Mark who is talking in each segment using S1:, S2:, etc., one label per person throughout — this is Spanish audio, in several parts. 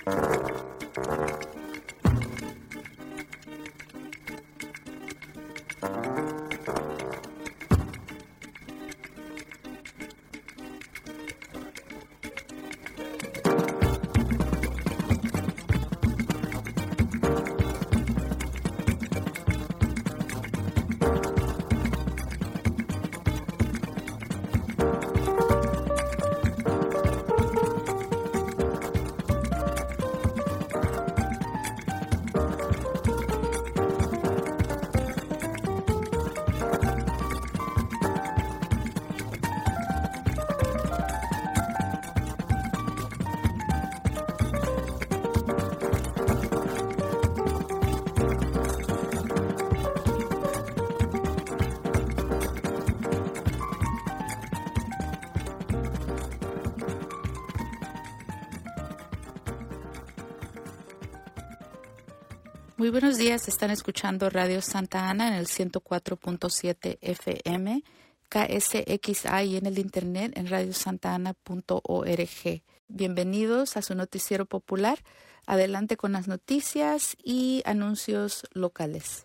S1: Muy buenos días, están escuchando Radio Santa Ana en el 104.7 FM, KSXA y en el internet en radiosantana.org. Bienvenidos a su noticiero popular. Adelante con las noticias y anuncios locales.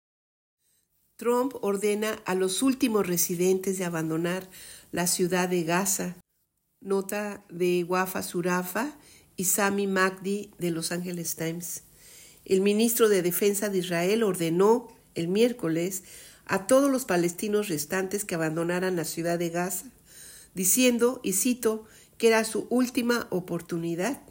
S2: Trump ordena a los últimos residentes de abandonar la ciudad de Gaza. Nota de Wafa Surafa y Sami Magdi de Los Angeles Times. El ministro de Defensa de Israel ordenó el miércoles a todos los palestinos restantes que abandonaran la ciudad de Gaza, diciendo, y cito, que era su última oportunidad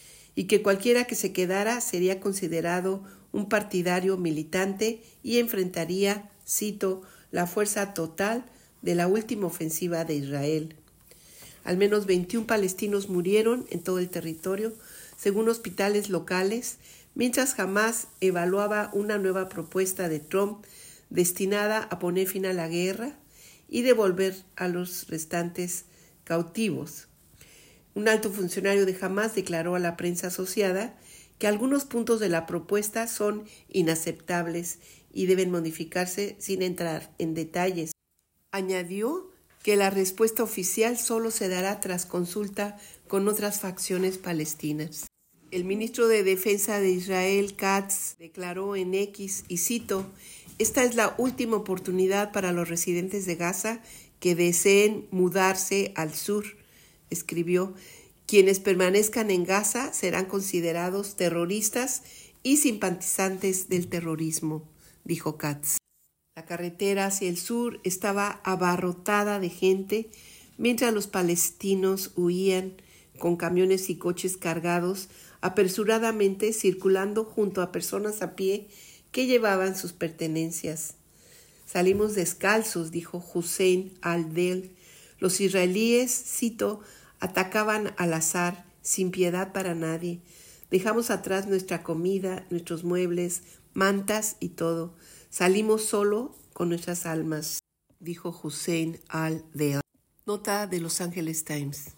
S2: y que cualquiera que se quedara sería considerado un partidario militante y enfrentaría, cito, la fuerza total de la última ofensiva de Israel. Al menos 21 palestinos murieron en todo el territorio, según hospitales locales, mientras Hamás evaluaba una nueva propuesta de Trump destinada a poner fin a la guerra y devolver a los restantes cautivos. Un alto funcionario de Hamás declaró a la prensa asociada que algunos puntos de la propuesta son inaceptables y deben modificarse sin entrar en detalles. Añadió que la respuesta oficial solo se dará tras consulta con otras facciones palestinas. El ministro de Defensa de Israel, Katz, declaró en X, y cito, esta es la última oportunidad para los residentes de Gaza que deseen mudarse al sur, escribió. Quienes permanezcan en Gaza serán considerados terroristas y simpatizantes del terrorismo, dijo Katz. La carretera hacia el sur estaba abarrotada de gente mientras los palestinos huían con camiones y coches cargados apresuradamente circulando junto a personas a pie que llevaban sus pertenencias. Salimos descalzos, dijo Hussein al-Del. Los israelíes, cito, atacaban al azar, sin piedad para nadie. Dejamos atrás nuestra comida, nuestros muebles, mantas y todo. Salimos solo con nuestras almas, dijo Hussein al-Del. Nota de Los Angeles Times.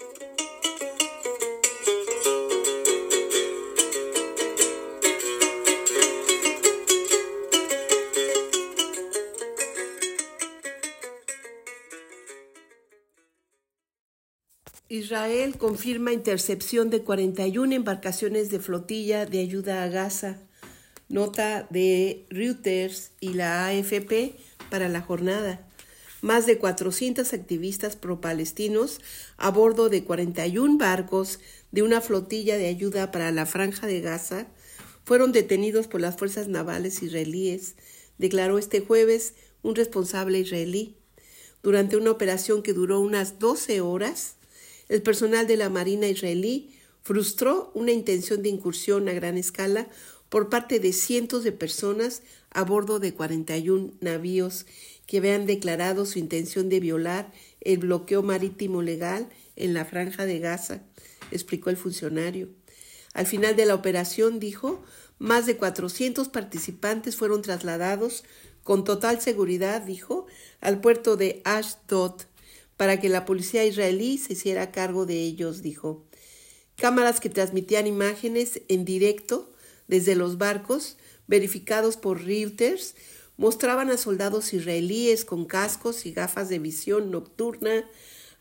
S2: Israel confirma intercepción de 41 embarcaciones de flotilla de ayuda a Gaza. Nota de Reuters y la AFP para la jornada. Más de 400 activistas pro-palestinos a bordo de 41 barcos de una flotilla de ayuda para la Franja de Gaza fueron detenidos por las fuerzas navales israelíes, declaró este jueves un responsable israelí. Durante una operación que duró unas 12 horas, el personal de la Marina israelí frustró una intención de incursión a gran escala por parte de cientos de personas a bordo de 41 navíos que habían declarado su intención de violar el bloqueo marítimo legal en la Franja de Gaza, explicó el funcionario. Al final de la operación, dijo, más de 400 participantes fueron trasladados con total seguridad, dijo, al puerto de Ashdod, para que la policía israelí se hiciera cargo de ellos, dijo. Cámaras que transmitían imágenes en directo desde los barcos, verificados por Reuters, mostraban a soldados israelíes con cascos y gafas de visión nocturna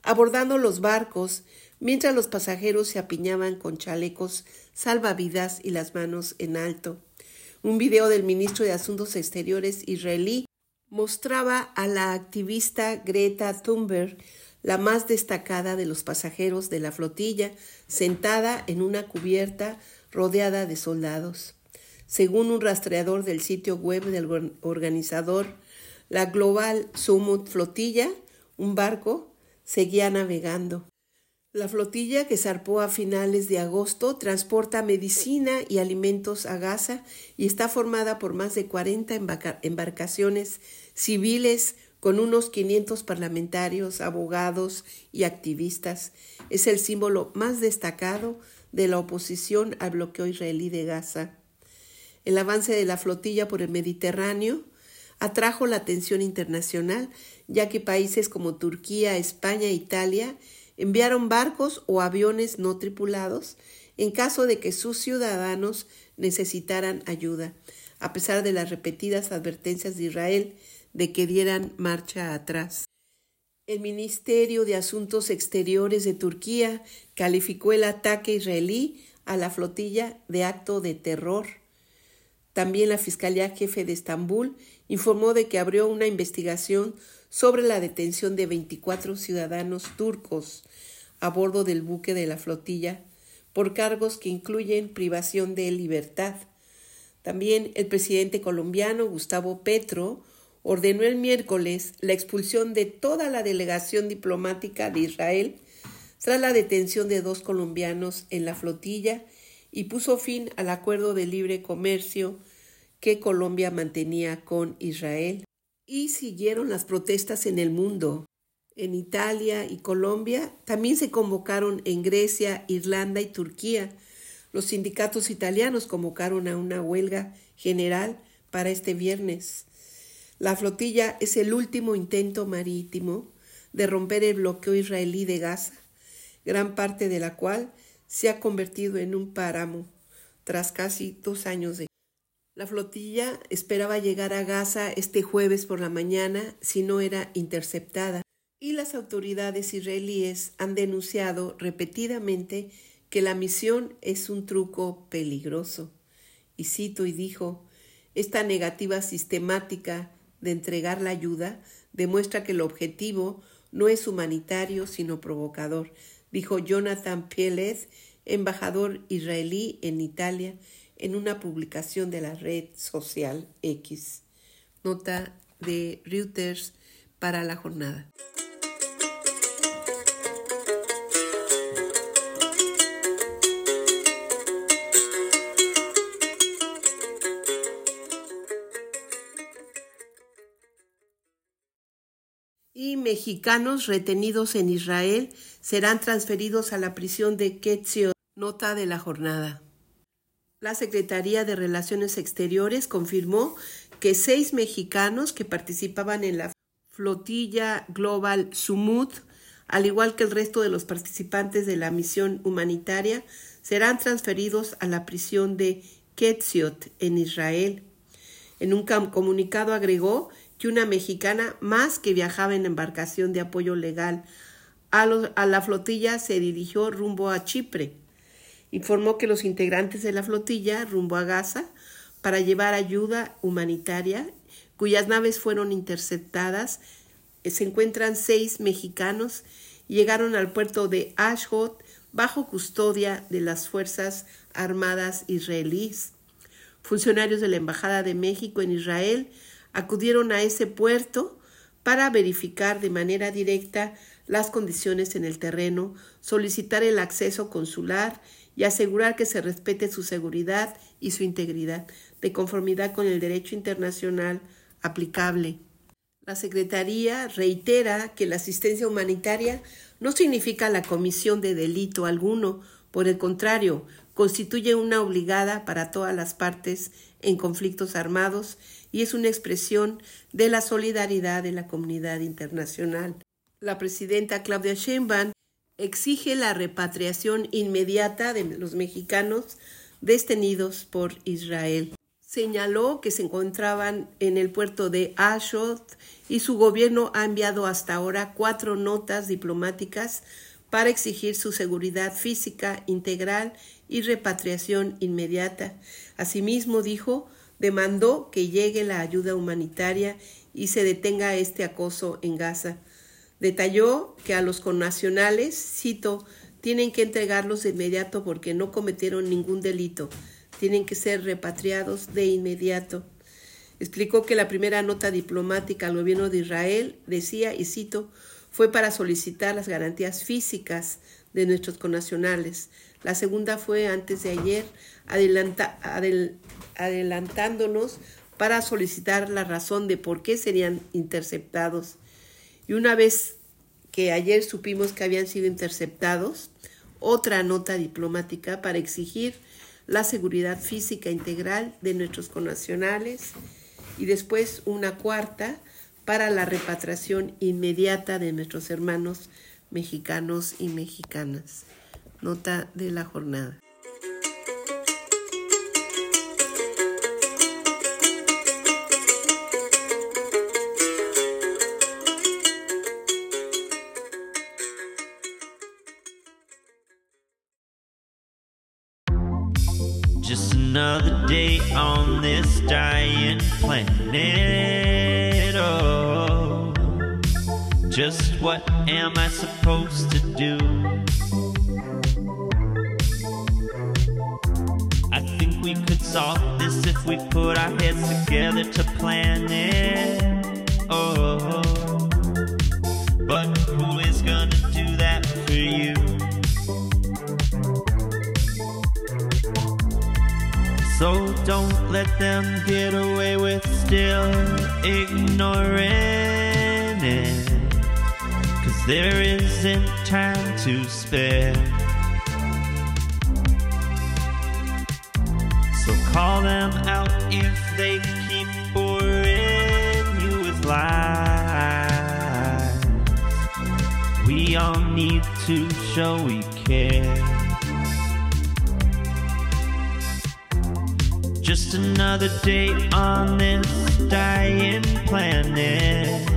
S2: abordando los barcos, mientras los pasajeros se apiñaban con chalecos salvavidas y las manos en alto. Un video del ministro de Asuntos Exteriores israelí mostraba a la activista Greta Thunberg, la más destacada de los pasajeros de la flotilla, sentada en una cubierta rodeada de soldados. Según un rastreador del sitio web del organizador, la Global Summit Flotilla, un barco, seguía navegando. La flotilla, que zarpó a finales de agosto, transporta medicina y alimentos a Gaza y está formada por más de 40 embarcaciones civiles con unos 500 parlamentarios, abogados y activistas. Es el símbolo más destacado de la oposición al bloqueo israelí de Gaza. El avance de la flotilla por el Mediterráneo atrajo la atención internacional, ya que países como Turquía, España e Italia enviaron barcos o aviones no tripulados en caso de que sus ciudadanos necesitaran ayuda, a pesar de las repetidas advertencias de Israel de que dieran marcha atrás. El Ministerio de Asuntos Exteriores de Turquía calificó el ataque israelí a la flotilla de acto de terror. También la Fiscalía Jefe de Estambul informó de que abrió una investigación sobre la detención de 24 ciudadanos turcos a bordo del buque de la flotilla por cargos que incluyen privación de libertad. También el presidente colombiano Gustavo Petro ordenó el miércoles la expulsión de toda la delegación diplomática de Israel tras la detención de 2 colombianos en la flotilla y puso fin al acuerdo de libre comercio que Colombia mantenía con Israel. Y siguieron las protestas en el mundo. En Italia y Colombia también se convocaron en Grecia, Irlanda y Turquía. Los sindicatos italianos convocaron a una huelga general para este viernes. La flotilla es el último intento marítimo de romper el bloqueo israelí de Gaza, gran parte de la cual se ha convertido en un páramo tras casi 2 años de. La flotilla esperaba llegar a Gaza este jueves por la mañana si no era interceptada, y las autoridades israelíes han denunciado repetidamente que la misión es un truco peligroso. Y cito y dijo, esta negativa sistemática de entregar la ayuda demuestra que el objetivo no es humanitario sino provocador, dijo Jonathan Peled, embajador israelí en Italia, en una publicación de la red social X. Nota de Reuters para la jornada. Y mexicanos retenidos en Israel serán transferidos a la prisión de Ketziot. Nota de la jornada. La Secretaría de Relaciones Exteriores confirmó que 6 mexicanos que participaban en la flotilla Global Summit, al igual que el resto de los participantes de la misión humanitaria, serán transferidos a la prisión de Ketziot en Israel. En un comunicado agregó que una mexicana más que viajaba en embarcación de apoyo legal a la flotilla se dirigió rumbo a Chipre. Informó que los integrantes de la flotilla rumbo a Gaza para llevar ayuda humanitaria, cuyas naves fueron interceptadas, se encuentran 6 mexicanos y llegaron al puerto de Ashdod bajo custodia de las Fuerzas Armadas israelíes. Funcionarios de la Embajada de México en Israel acudieron a ese puerto para verificar de manera directa las condiciones en el terreno, solicitar el acceso consular y asegurar que se respete su seguridad y su integridad, de conformidad con el derecho internacional aplicable. La Secretaría reitera que la asistencia humanitaria no significa la comisión de delito alguno, por el contrario, constituye una obligada para todas las partes en conflictos armados y es una expresión de la solidaridad de la comunidad internacional. La presidenta Claudia Sheinbaum exige la repatriación inmediata de los mexicanos detenidos por Israel. Señaló que se encontraban en el puerto de Ashdod y su gobierno ha enviado hasta ahora 4 notas diplomáticas para exigir su seguridad física integral y repatriación inmediata. Asimismo, dijo, demandó que llegue la ayuda humanitaria y se detenga este acoso en Gaza. Detalló que a los connacionales, cito, tienen que entregarlos de inmediato porque no cometieron ningún delito. Tienen que ser repatriados de inmediato. Explicó que la primera nota diplomática al gobierno de Israel decía, y cito, fue para solicitar las garantías físicas de nuestros connacionales. La segunda fue antes de ayer, adelantándonos para solicitar la razón de por qué serían interceptados. Y una vez que ayer supimos que habían sido interceptados, otra nota diplomática para exigir la seguridad física integral de nuestros connacionales y después una cuarta para la repatriación inmediata de nuestros hermanos mexicanos y mexicanas. Nota de la jornada.
S3: Just another day on this dying planet. Oh, just what am I supposed to do? I think we could solve this if we put our heads together to plan it. Oh, but who is gonna do that for you? So don't let them get away with still ignoring it, 'cause there isn't time to spare. So call them out if they keep boring you with lies. We all need to show we care. Just another day on this dying planet.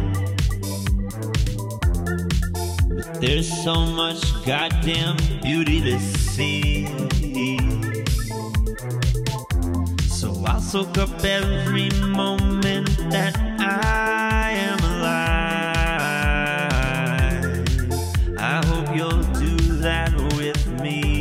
S3: But there's so much goddamn beauty to see. So I'll soak up every moment that I am alive. I hope you'll do that with me.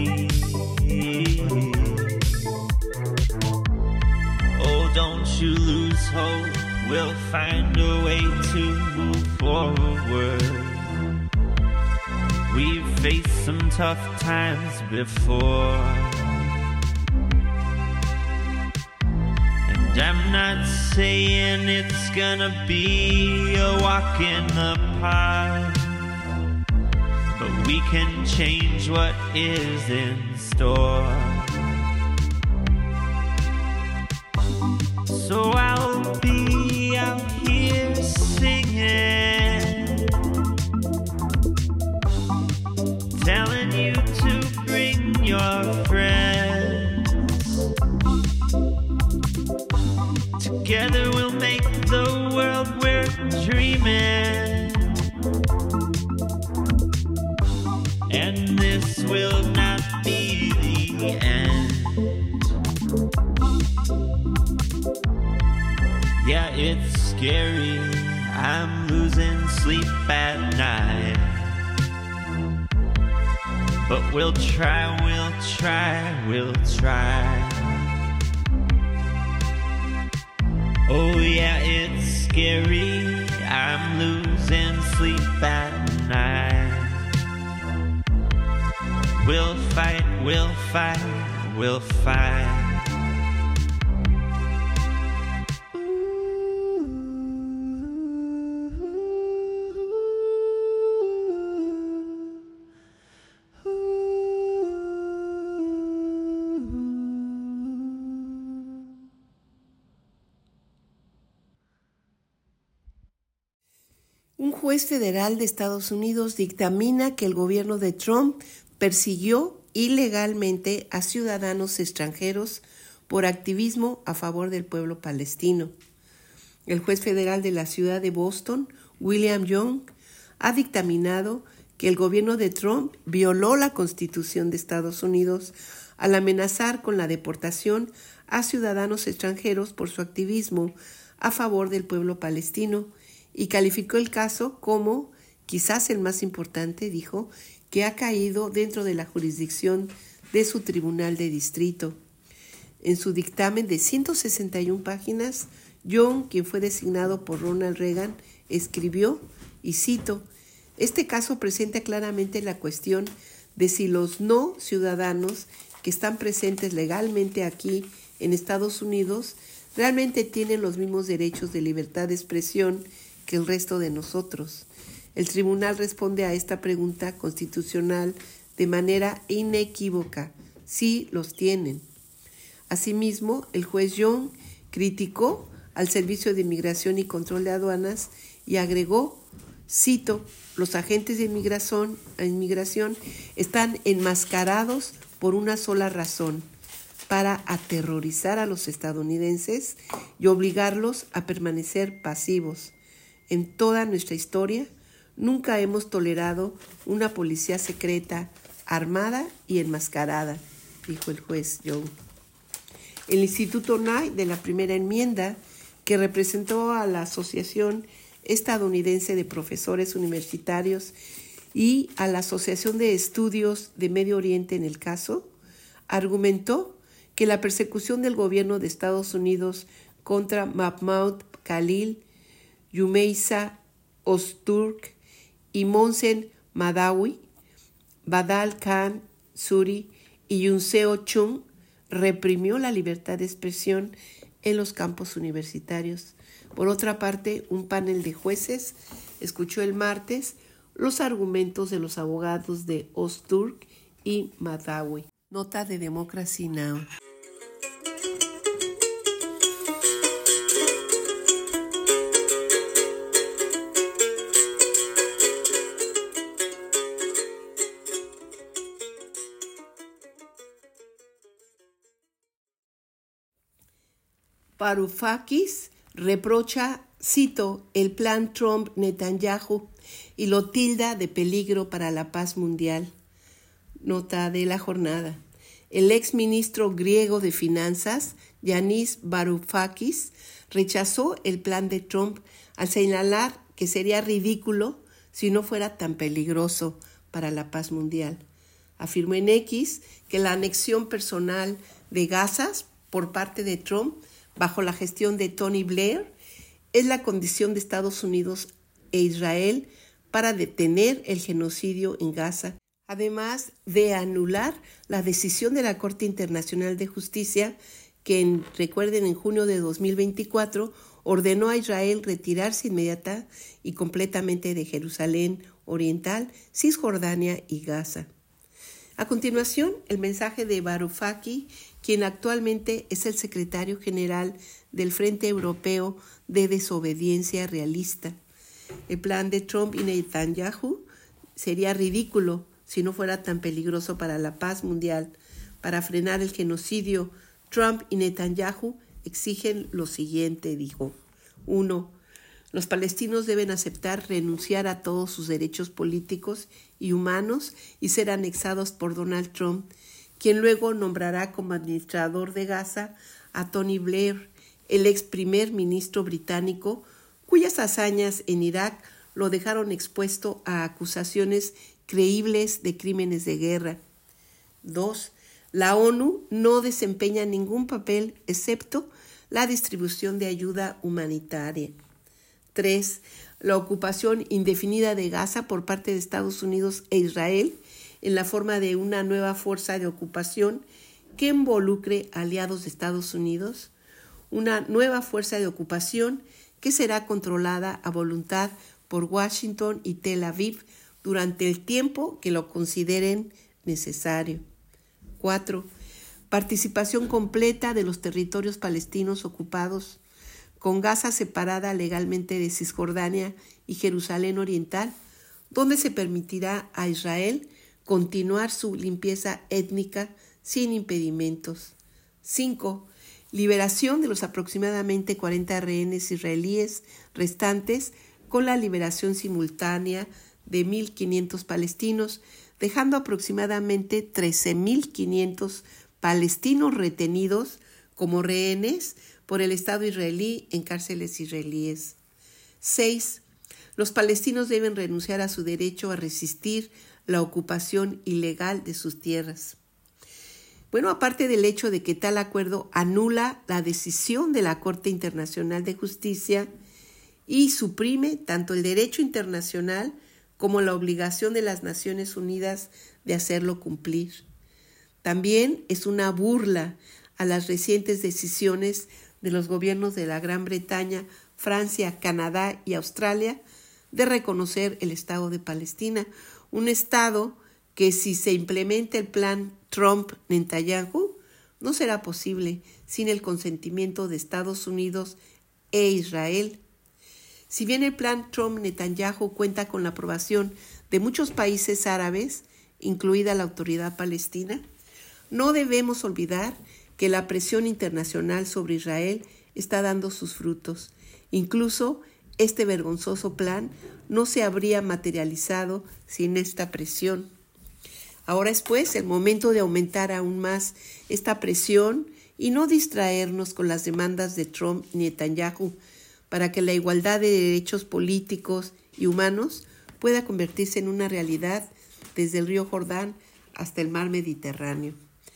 S3: Don't you lose hope, we'll find a way to move forward. We've faced some tough times before, and I'm not saying it's gonna be a walk in the park, but we can change what is in store. So I'll be out here singing, telling you to bring your friends. Together we'll make the world we're dreaming, and this will not be the end. Yeah, it's scary, I'm losing sleep at night, but we'll try, we'll try, we'll try. Oh yeah, it's scary, I'm losing sleep at night. We'll fight, we'll fight, we'll fight.
S2: Un juez federal de Estados Unidos dictamina que el gobierno de Trump persiguió ilegalmente a ciudadanos extranjeros por activismo a favor del pueblo palestino. El juez federal de la ciudad de Boston, William Young, ha dictaminado que el gobierno de Trump violó la Constitución de Estados Unidos al amenazar con la deportación a ciudadanos extranjeros por su activismo a favor del pueblo palestino y calificó el caso como, quizás el más importante, dijo, que ha caído dentro de la jurisdicción de su tribunal de distrito. En su dictamen de 161 páginas, Young, quien fue designado por Ronald Reagan, escribió, y cito, este caso presenta claramente la cuestión de si los no ciudadanos que están presentes legalmente aquí en Estados Unidos realmente tienen los mismos derechos de libertad de expresión que el resto de nosotros. El tribunal responde a esta pregunta constitucional de manera inequívoca, sí los tienen. Asimismo, el juez Young criticó al Servicio de Inmigración y Control de Aduanas y agregó, cito, los agentes de inmigración están enmascarados por una sola razón, para aterrorizar a los estadounidenses y obligarlos a permanecer pasivos. En toda nuestra historia, nunca hemos tolerado una policía secreta, armada y enmascarada, dijo el juez Young. El Instituto Knight de la Primera Enmienda, que representó a la Asociación Estadounidense de Profesores Universitarios y a la Asociación de Estudios de Medio Oriente en el caso, argumentó que la persecución del gobierno de Estados Unidos contra Mahmoud Khalil, Yumeisa Ozturk y Mohsen Madawi, Badal Khan Suri y Yunseo Chung reprimió la libertad de expresión en los campos universitarios. Por otra parte, un panel de jueces escuchó el martes los argumentos de los abogados de Ozturk y Madawi. Nota de Democracy Now! Varoufakis reprocha, cito, el plan Trump-Netanyahu y lo tilda de peligro para la paz mundial. Nota de la jornada. El exministro griego de Finanzas, Yanis Varoufakis, rechazó el plan de Trump al señalar que sería ridículo si no fuera tan peligroso para la paz mundial. Afirmó en X que la anexión personal de Gaza por parte de Trump bajo la gestión de Tony Blair es la condición de Estados Unidos e Israel para detener el genocidio en Gaza, además de anular la decisión de la Corte Internacional de Justicia que, recuerden, en junio de 2024 ordenó a Israel retirarse inmediata y completamente de Jerusalén Oriental, Cisjordania y Gaza. A continuación, el mensaje de Varoufakis, quien actualmente es el secretario general del Frente Europeo de Desobediencia Realista. El plan de Trump y Netanyahu sería ridículo si no fuera tan peligroso para la paz mundial. Para frenar el genocidio, Trump y Netanyahu exigen lo siguiente, dijo. 1. Los palestinos deben aceptar renunciar a todos sus derechos políticos y humanos y ser anexados por Donald Trump, quien luego nombrará como administrador de Gaza a Tony Blair, el ex primer ministro británico, cuyas hazañas en Irak lo dejaron expuesto a acusaciones creíbles de crímenes de guerra. 2. La ONU no desempeña ningún papel excepto la distribución de ayuda humanitaria. 3. La ocupación indefinida de Gaza por parte de Estados Unidos e Israel en la forma de una nueva fuerza de ocupación que involucre aliados de Estados Unidos, una nueva fuerza de ocupación que será controlada a voluntad por Washington y Tel Aviv durante el tiempo que lo consideren necesario. 4. Participación completa de los territorios palestinos ocupados, con Gaza separada legalmente de Cisjordania y Jerusalén Oriental, donde se permitirá a Israel continuar su limpieza étnica sin impedimentos. 5. liberación de los aproximadamente 40 rehenes israelíes restantes con la liberación simultánea de 1.500 palestinos, dejando aproximadamente 13.500 palestinos retenidos como rehenes por el Estado israelí en cárceles israelíes. 6. Los palestinos deben renunciar a su derecho a resistir la ocupación ilegal de sus tierras. Bueno, aparte del hecho de que tal acuerdo anula la decisión de la Corte Internacional de Justicia y suprime tanto el derecho internacional como la obligación de las Naciones Unidas de hacerlo cumplir. También es una burla a las recientes decisiones de los gobiernos de la Gran Bretaña, Francia, Canadá y Australia de reconocer el Estado de Palestina, un Estado que si se implementa el plan Trump-Netanyahu no será posible sin el consentimiento de Estados Unidos e Israel. Si bien el plan Trump-Netanyahu cuenta con la aprobación de muchos países árabes, incluida la Autoridad Palestina, no debemos olvidar que la presión internacional sobre Israel está dando sus frutos. Incluso este vergonzoso plan no se habría materializado sin esta presión. Ahora es pues el momento de aumentar aún más esta presión y no distraernos con las demandas de Trump y Netanyahu para que la igualdad de derechos políticos y humanos pueda convertirse en una realidad desde el río Jordán hasta el mar Mediterráneo.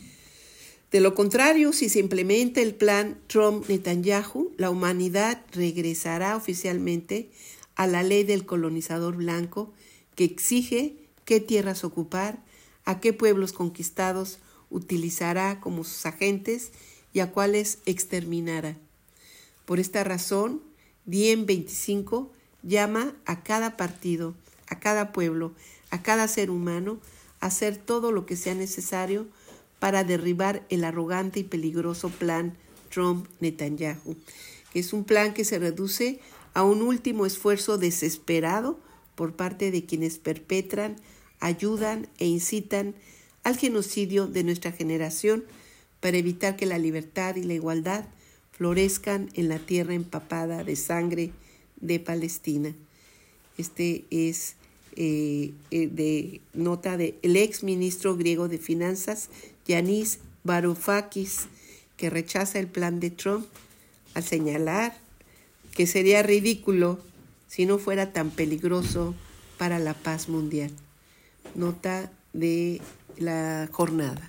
S2: De lo contrario, si se implementa el plan Trump-Netanyahu, la humanidad regresará oficialmente a la ley del colonizador blanco que exige qué tierras ocupar, a qué pueblos conquistados utilizará como sus agentes y a cuáles exterminará. Por esta razón, Diem 25 llama a cada partido, a cada pueblo, a cada ser humano a hacer todo lo que sea necesario para derribar el arrogante y peligroso plan Trump-Netanyahu, que es un plan que se reduce a un último esfuerzo desesperado por parte de quienes perpetran, ayudan e incitan al genocidio de nuestra generación para evitar que la libertad y la igualdad florezcan en la tierra empapada de sangre de Palestina. Este es de nota del ex ministro griego de Finanzas, Yanis Varoufakis, que rechaza el plan de Trump al señalar que sería ridículo si no fuera tan peligroso para la paz mundial. Nota de la jornada.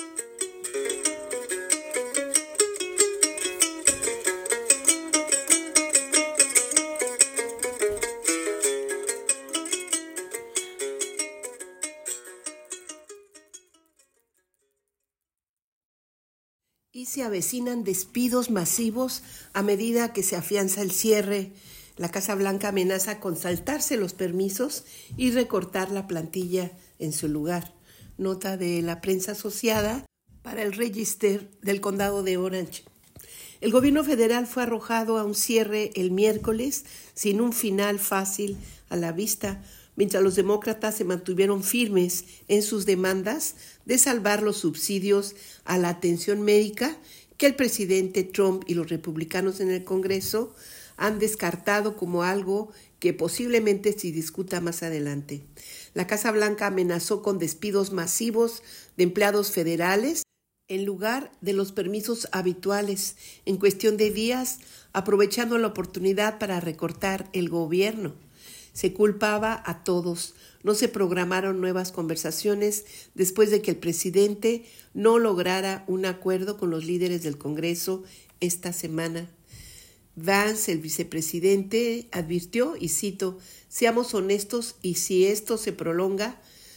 S2: Y se avecinan despidos masivos a medida que se afianza el cierre. La Casa Blanca amenaza con saltarse los permisos y recortar la plantilla en su lugar. Nota de la prensa asociada para el Register del Condado de Orange. El gobierno federal fue arrojado a un cierre el miércoles sin un final fácil a la vista, mientras los demócratas se mantuvieron firmes en sus demandas de salvar los subsidios a la atención médica que el presidente Trump y los republicanos en el Congreso han descartado como algo que posiblemente se discuta más adelante. La Casa Blanca amenazó con despidos masivos de empleados federales en lugar de los permisos habituales en cuestión de días, aprovechando la oportunidad para recortar el gobierno. Se culpaba a todos. No se programaron nuevas conversaciones después de que el presidente no lograra un acuerdo con los líderes del Congreso esta semana. Vance, el vicepresidente, advirtió, y cito, seamos honestos y si esto se prolonga,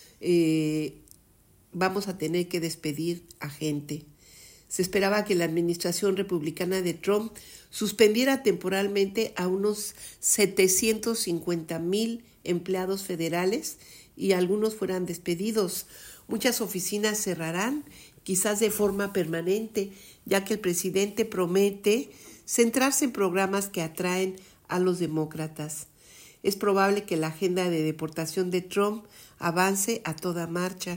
S2: vamos a tener que despedir a gente. Se esperaba que la administración republicana de Trump suspendiera temporalmente a unos 750,000 empleados federales y algunos fueran despedidos. Muchas oficinas cerrarán, quizás de forma permanente, ya que el presidente promete centrarse en programas que atraen a los demócratas. Es probable que la agenda de deportación de Trump avance a toda marcha,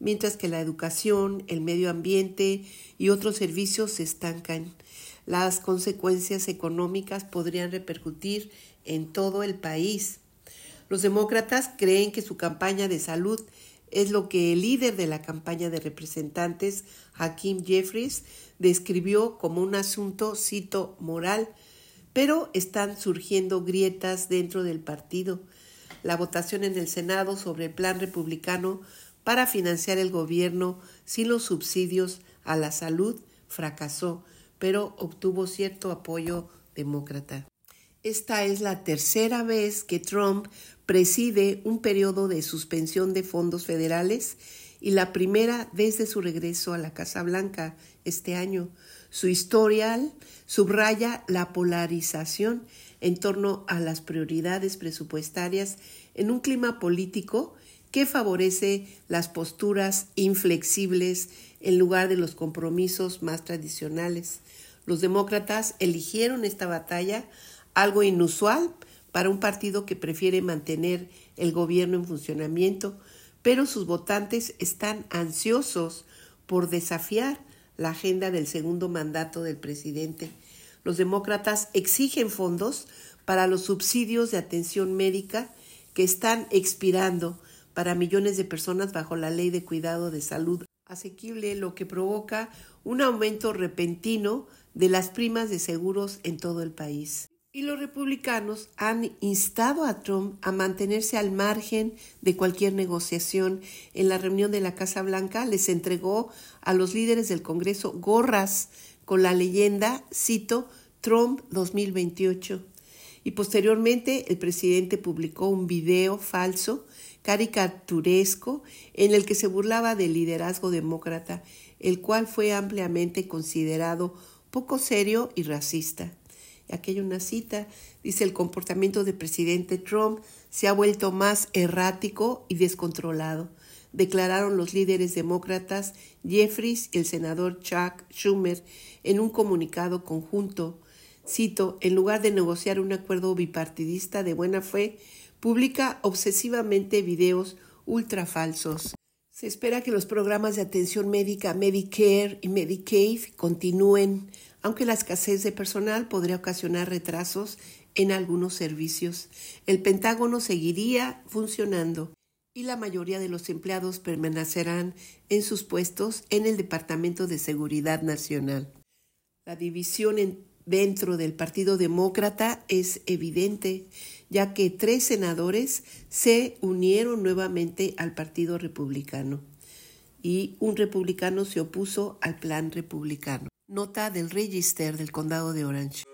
S2: mientras que la educación, el medio ambiente y otros servicios se estancan. Las consecuencias económicas podrían repercutir en todo el país. Los demócratas creen que su campaña de salud es lo que el líder de la campaña de representantes, Hakeem Jeffries, describió como un asunto, cito, moral, pero están surgiendo grietas dentro del partido. La votación en el Senado sobre el plan republicano para financiar el gobierno sin los subsidios a la salud fracasó, pero obtuvo cierto apoyo demócrata. Esta es la tercera vez que Trump preside un periodo de suspensión de fondos federales y la primera desde su regreso a la Casa Blanca este año. Su historial subraya la polarización en torno a las prioridades presupuestarias en un clima político que favorece las posturas inflexibles en lugar de los compromisos más tradicionales. Los demócratas eligieron esta batalla, algo inusual para un partido que prefiere mantener el gobierno en funcionamiento, pero sus votantes están ansiosos por desafiar la agenda del segundo mandato del presidente. Los demócratas exigen fondos para los subsidios de atención médica que están expirando para millones de personas bajo la Ley de Cuidado de Salud Asequible, lo que provoca un aumento repentino de las primas de seguros en todo el país. Y los republicanos han instado a Trump a mantenerse al margen de cualquier negociación. En la reunión de la Casa Blanca les entregó a los líderes del Congreso gorras con la leyenda, cito, Trump 2028. Y posteriormente el presidente publicó un video falso, caricaturesco, en el que se burlaba del liderazgo demócrata, el cual fue ampliamente considerado poco serio y racista. Aquí hay una cita, dice: el comportamiento del presidente Trump se ha vuelto más errático y descontrolado, declararon los líderes demócratas Jeffries y el senador Chuck Schumer en un comunicado conjunto. Cito: en lugar de negociar un acuerdo bipartidista de buena fe, publica obsesivamente videos ultra falsos. Se espera que los programas de atención médica Medicare y Medicaid continúen, aunque la escasez de personal podría ocasionar retrasos en algunos servicios. El Pentágono seguiría funcionando y la mayoría de los empleados permanecerán en sus puestos en el Departamento de Seguridad Nacional. La división dentro del Partido Demócrata es evidente, ya que 3 senadores se unieron nuevamente al Partido Republicano y un republicano se opuso al plan republicano. Nota del Register del Condado de Orange.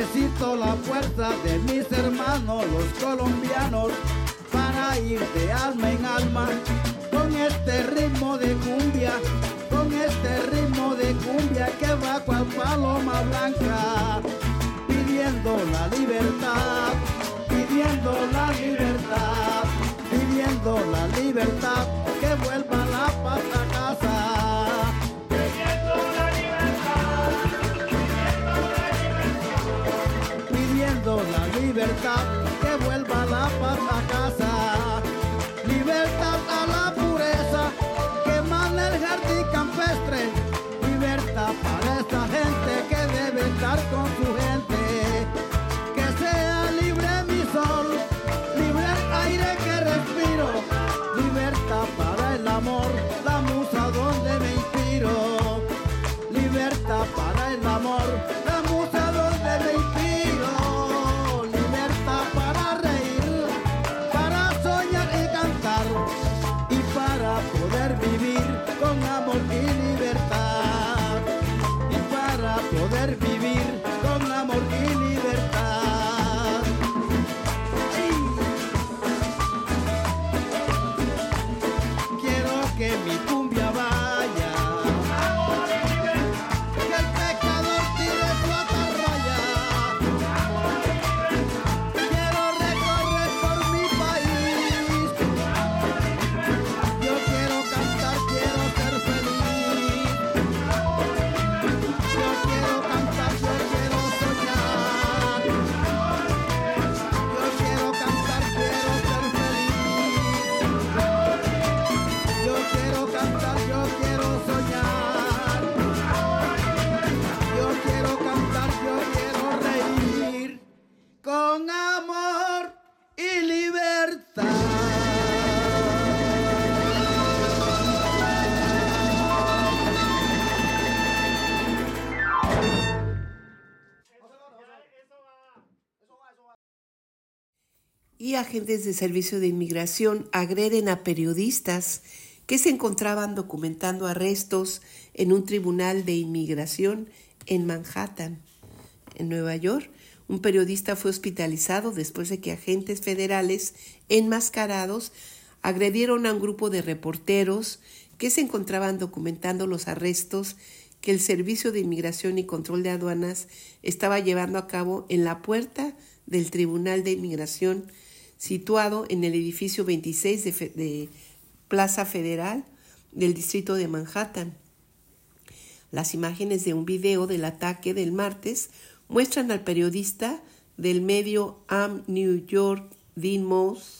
S4: necesito la fuerza de mis hermanos, los colombianos, para ir de alma en alma con este ritmo de cumbia, con este ritmo de cumbia que va cual paloma blanca, pidiendo la libertad, pidiendo la libertad, pidiendo la libertad, que vuelva la paz a casa. Pidiendo la libertad, pidiendo la libertad, que vuelva la paz a casa. Libertad a la pureza que emana el jardín campestre, libertad para esta gente que debe estar con su gente. Que sea libre mi sol, libre el aire que respiro, libertad para el amor, la musa donde me inspiro, libertad para el amor, la musa donde me inspiro, libertad para reír, para soñar y cantar, y para poder vivir con amor y libertad, y para poder vivir con amor y libertad. Quiero que mi cumbia vaya, que el pecador tire su atarraya. Quiero recorrer por mi país, yo quiero cantar, quiero ser feliz. Yo quiero cantar, yo quiero soñar. Yo quiero cantar, quiero ser feliz. Yo quiero cantar, yo quiero soñar. Yo quiero cantar, yo quiero reír con amor y libertad.
S2: Y agentes de servicio de inmigración agreden a periodistas que se encontraban documentando arrestos en un tribunal de inmigración en Manhattan, en Nueva York. Un periodista fue hospitalizado después de que agentes federales enmascarados agredieron a un grupo de reporteros que se encontraban documentando los arrestos que el Servicio de Inmigración y Control de Aduanas estaba llevando a cabo en la puerta del Tribunal de Inmigración situado en el edificio 26 de Plaza Federal del distrito de Manhattan. Las imágenes de un video del ataque del martes muestran al periodista del medio AM New York, Dean Moss,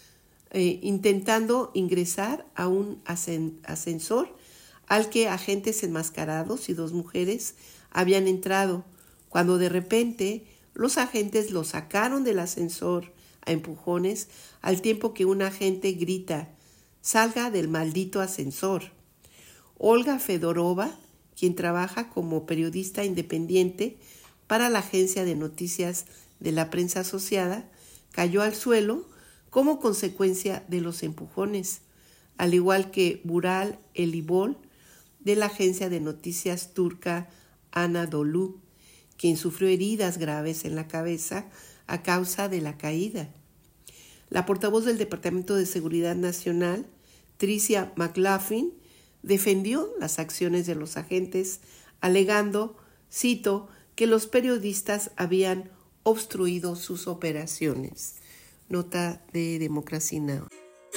S2: intentando ingresar a un ascensor al que agentes enmascarados y dos mujeres habían entrado, cuando de repente los agentes lo sacaron del ascensor a empujones, al tiempo que un agente grita: «¡Salga del maldito ascensor!». Olga Fedorova, quien trabaja como periodista independiente para la agencia de noticias de la prensa asociada, cayó al suelo como consecuencia de los empujones, al igual que Bural Elibol, de la agencia de noticias turca Anadolu, quien sufrió heridas graves en la cabeza a causa de la caída. La portavoz del Departamento de Seguridad Nacional, Tricia McLaughlin, defendió las acciones de los agentes, alegando, cito, que los periodistas habían obstruido sus operaciones. Nota de Democracy Now!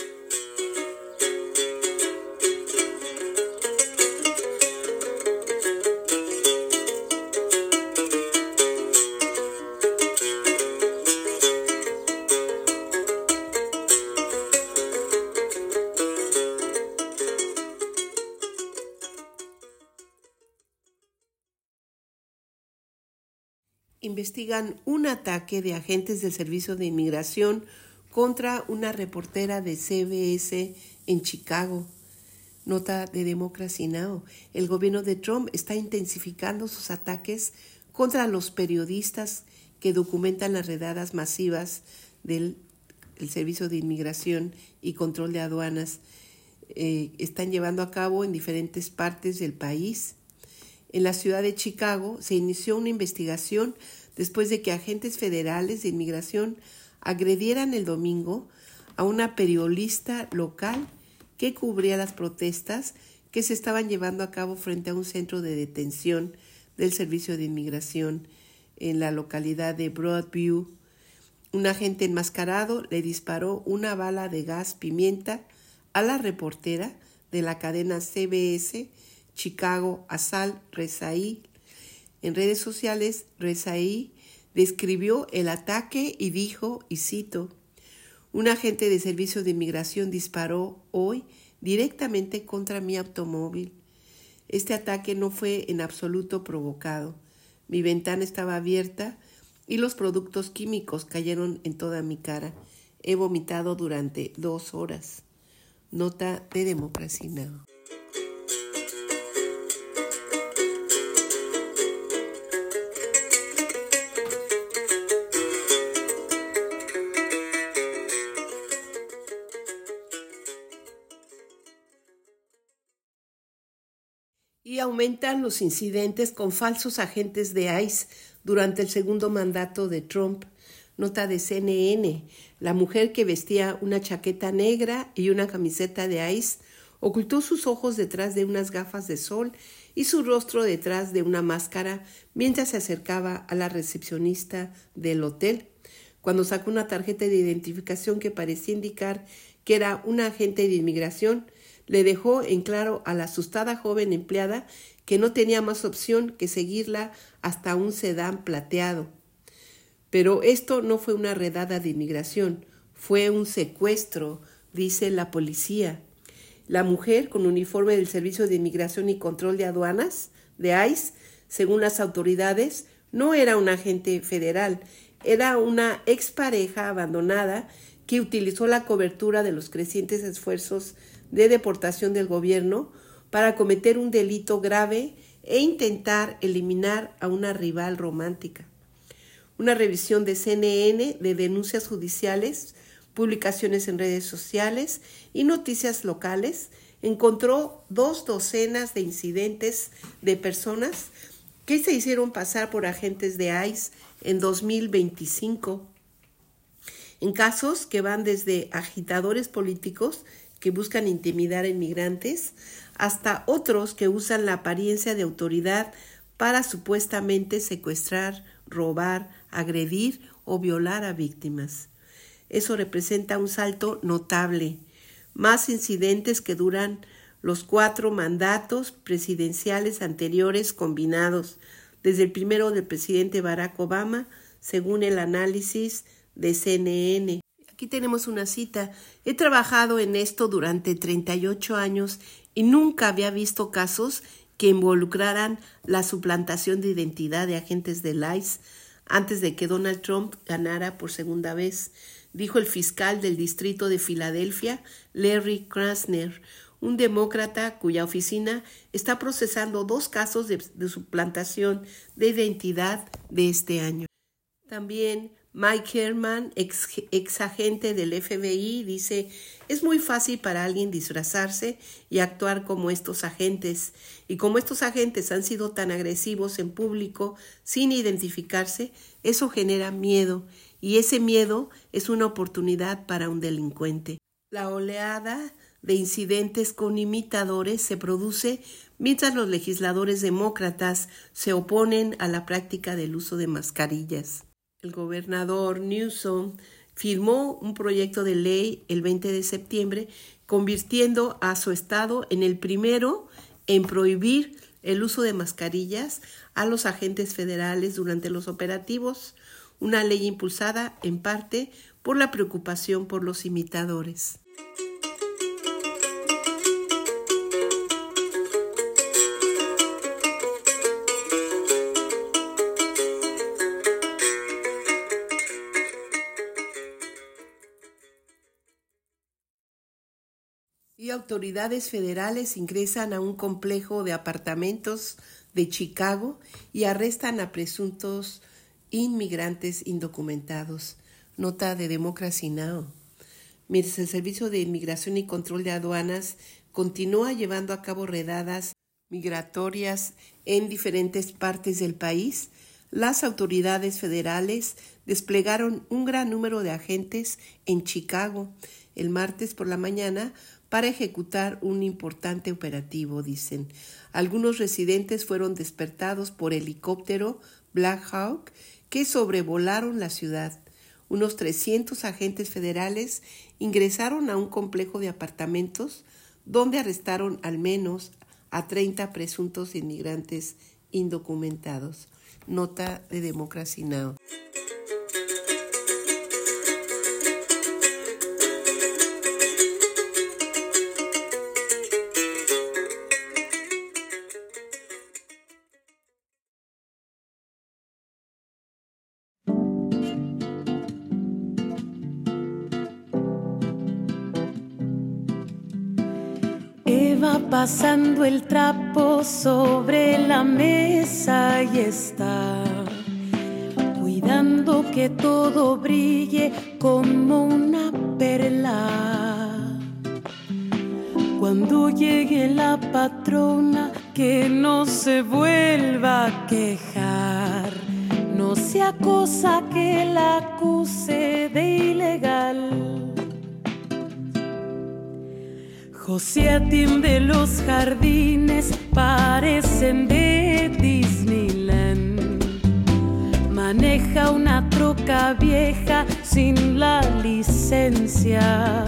S2: Investigan un ataque de agentes del Servicio de Inmigración contra una reportera de CBS en Chicago. Nota de Democracy Now! El gobierno de Trump está intensificando sus ataques contra los periodistas que documentan las redadas masivas del Servicio de Inmigración y Control de Aduanas. Están llevando a cabo en diferentes partes del país. En la ciudad de Chicago se inició una investigación después de que agentes federales de inmigración agredieran el domingo a una periodista local que cubría las protestas que se estaban llevando a cabo frente a un centro de detención del Servicio de Inmigración en la localidad de Broadview. Un agente enmascarado le disparó una bala de gas pimienta a la reportera de la cadena CBS Chicago, Asal Rezaei. En redes sociales, Rezaei describió el ataque y dijo, y cito, un agente de Servicio de Inmigración disparó hoy directamente contra mi automóvil. Este ataque no fue en absoluto provocado. Mi ventana estaba abierta y los productos químicos cayeron en toda mi cara. He vomitado durante 2 horas. Nota de Democracy Now! Y aumentan los incidentes con falsos agentes de ICE durante el segundo mandato de Trump. Nota de CNN. La mujer que vestía una chaqueta negra y una camiseta de ICE ocultó sus ojos detrás de unas gafas de sol y su rostro detrás de una máscara mientras se acercaba a la recepcionista del hotel. Cuando sacó una tarjeta de identificación que parecía indicar que era un agente de inmigración, le dejó en claro a la asustada joven empleada que no tenía más opción que seguirla hasta un sedán plateado. Pero esto no fue una redada de inmigración, fue un secuestro, dice la policía. La mujer, con uniforme del Servicio de Inmigración y Control de Aduanas, de ICE, según las autoridades, no era un agente federal, era una expareja abandonada que utilizó la cobertura de los crecientes esfuerzos de deportación del gobierno para cometer un delito grave e intentar eliminar a una rival romántica. Una revisión de CNN de denuncias judiciales, publicaciones en redes sociales y noticias locales encontró 20 de incidentes de personas que se hicieron pasar por agentes de ICE en 2025. En casos que van desde agitadores políticos que buscan intimidar a inmigrantes, hasta otros que usan la apariencia de autoridad para supuestamente secuestrar, robar, agredir o violar a víctimas. Eso representa un salto notable, más incidentes que duran los 4 mandatos presidenciales anteriores combinados, desde el primero del presidente Barack Obama, según el análisis de CNN. Aquí tenemos una cita. He trabajado en esto durante 38 años y nunca había visto casos que involucraran la suplantación de identidad de agentes del ICE antes de que Donald Trump ganara por segunda vez, dijo el fiscal del distrito de Filadelfia, Larry Krasner, un demócrata cuya oficina está procesando 2 casos de suplantación de identidad de este año. También Mike Herman, ex agente del FBI, dice, es muy fácil para alguien disfrazarse y actuar como estos agentes. Y como estos agentes han sido tan agresivos en público sin identificarse, eso genera miedo. Y ese miedo es una oportunidad para un delincuente. La oleada de incidentes con imitadores se produce mientras los legisladores demócratas se oponen a la práctica del uso de mascarillas. El gobernador Newsom firmó un proyecto de ley el 20 de septiembre, convirtiendo a su estado en el primero en prohibir el uso de mascarillas a los agentes federales durante los operativos, una ley impulsada en parte por la preocupación por los imitadores. Y autoridades federales ingresan a un complejo de apartamentos de Chicago y arrestan a presuntos inmigrantes indocumentados. Nota de Democracy Now! Mientras el Servicio de Inmigración y Control de Aduanas continúa llevando a cabo redadas migratorias en diferentes partes del país, Las autoridades federales desplegaron un gran número de agentes en Chicago el martes por la mañana para ejecutar un importante operativo, dicen. Algunos residentes fueron despertados por helicóptero Black Hawk que sobrevolaron la ciudad. Unos 300 agentes federales ingresaron a un complejo de apartamentos donde arrestaron al menos a 30 presuntos inmigrantes indocumentados. Nota de Democracy Now!
S5: Eva pasando el trapo sobre la mesa y está cuidando que todo brille como una perla. Cuando llegue la patrona, que no se vuelva a quejar, no sea cosa que la acuse de ilegal. José atiende los jardines, parecen de Disneyland. Maneja una troca vieja sin la licencia.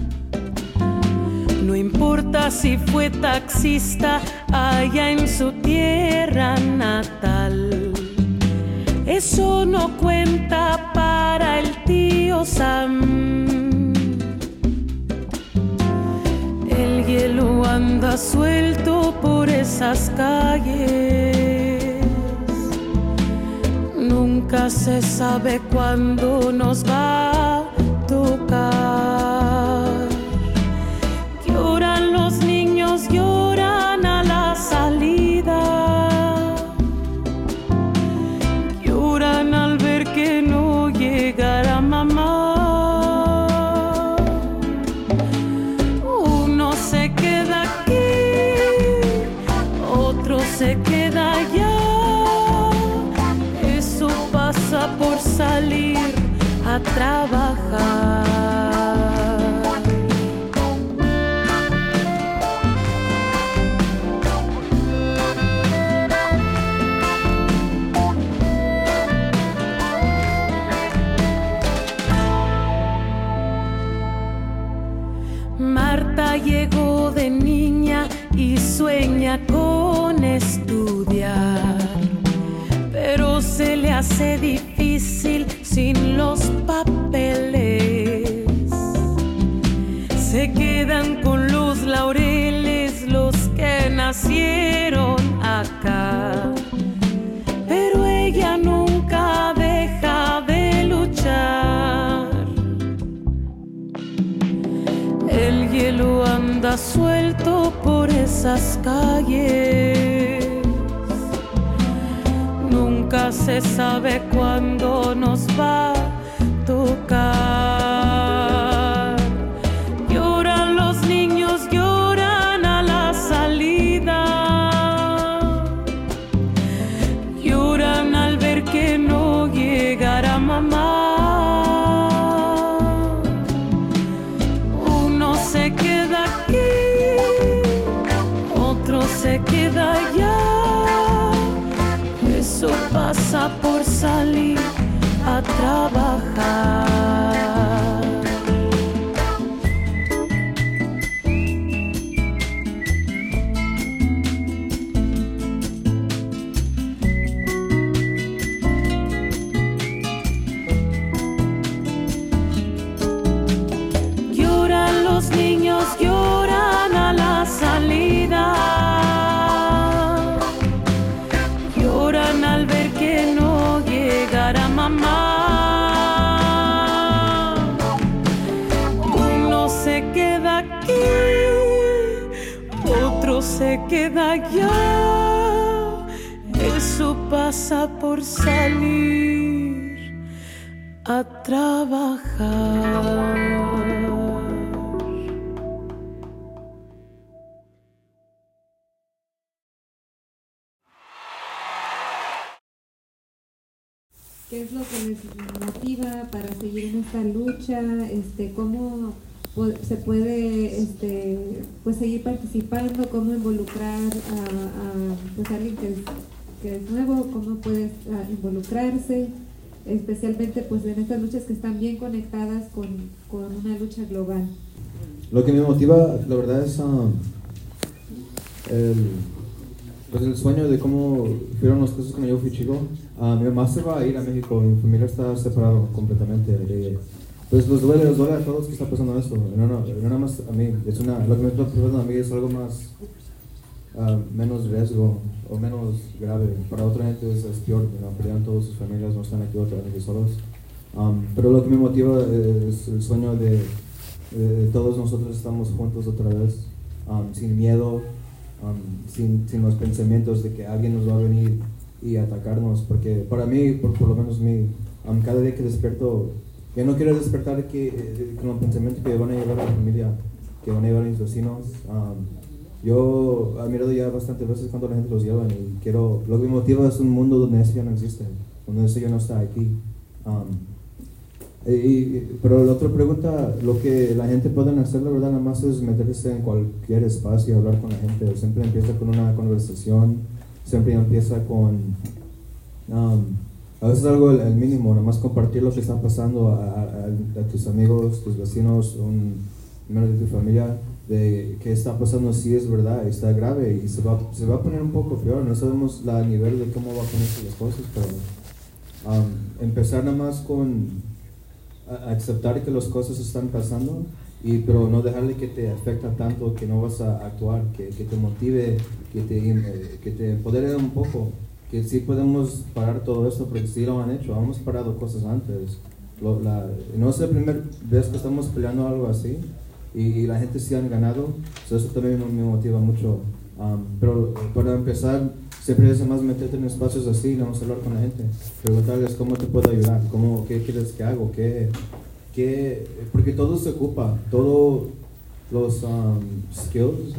S5: No importa si fue taxista allá en su tierra natal. Eso no cuenta para el tío Sam. El hielo anda suelto por esas calles. Nunca se sabe cuándo nos va a tocar. Lloran los niños, lloran a la salida. Lloran al ver que no llegará mamá. Se queda allá, eso pasa por salir a trabajar. Marta llegó de niña y sueña con estudiar, pero se le hace difícil sin los papeles. Se quedan con los laureles los que nacieron acá, pero ella nunca deja de luchar. El hielo anda suelto por esas calles. Nunca se sabe cuándo nos va a tocar. Lloran los niños, lloran a la salida. Lloran al ver que no llegará mamá. Se queda aquí, otro se queda allá. Eso pasa por salir a trabajar. Los niños lloran a la salida. Lloran al ver que no llegará mamá. Uno se queda aquí, otro se queda allá. Eso pasa por salir a trabajar.
S6: qué es lo que les motiva para seguir en esta lucha, cómo se puede pues seguir participando, cómo involucrar a pues alguien que es nuevo, cómo puede involucrarse, especialmente pues en estas luchas que están bien conectadas con una lucha global.
S7: Lo que me motiva, la verdad, es el sueño de cómo fueron las cosas cuando yo fui chico. Mi mamá se va a ir a México, mi familia está separada completamente. Pues nos duele a todos que está pasando esto. No nada más a mí. Lo que me está pasando a mí es algo más, menos riesgo o menos grave. Para otra gente es peor, pelean todas sus familias, no están aquí otra vez solos. Pero lo que me motiva es el sueño de todos nosotros estamos juntos otra vez, sin miedo, sin los pensamientos de que alguien nos va a venir y atacarnos, porque para mí, por lo menos cada día que despierto, yo no quiero despertar con el pensamiento que van a llevar a la familia, que van a llevar a mis vecinos. Yo he mirado ya bastantes veces cuando la gente los lleva y lo que me motiva es un mundo donde eso ya no existe, donde eso ya no está aquí. Pero la otra pregunta, lo que la gente puede hacer, la verdad, nada más es meterse en cualquier espacio y hablar con la gente. Siempre empieza con una conversación, siempre empieza con, a veces algo el mínimo, nada más compartir lo que está pasando a tus amigos, tus vecinos, un miembro de tu familia, de qué está pasando, si es verdad, está grave y se va a poner un poco peor. No sabemos el nivel de cómo va a ponerse las cosas, pero empezar nada más con a aceptar que las cosas están pasando, pero no dejarle que te afecta tanto que no vas a actuar, que te motive, que te empodere un poco, que sí podemos parar todo esto, porque sí lo han hecho, hemos parado cosas antes. No es la primera vez que estamos peleando algo así y la gente sí han ganado, eso también me motiva mucho. Pero para empezar, siempre es más meterte en espacios así y vamos a hablar con la gente, preguntarles cómo te puedo ayudar, qué quieres que hago, porque todo se ocupa, todos los skills,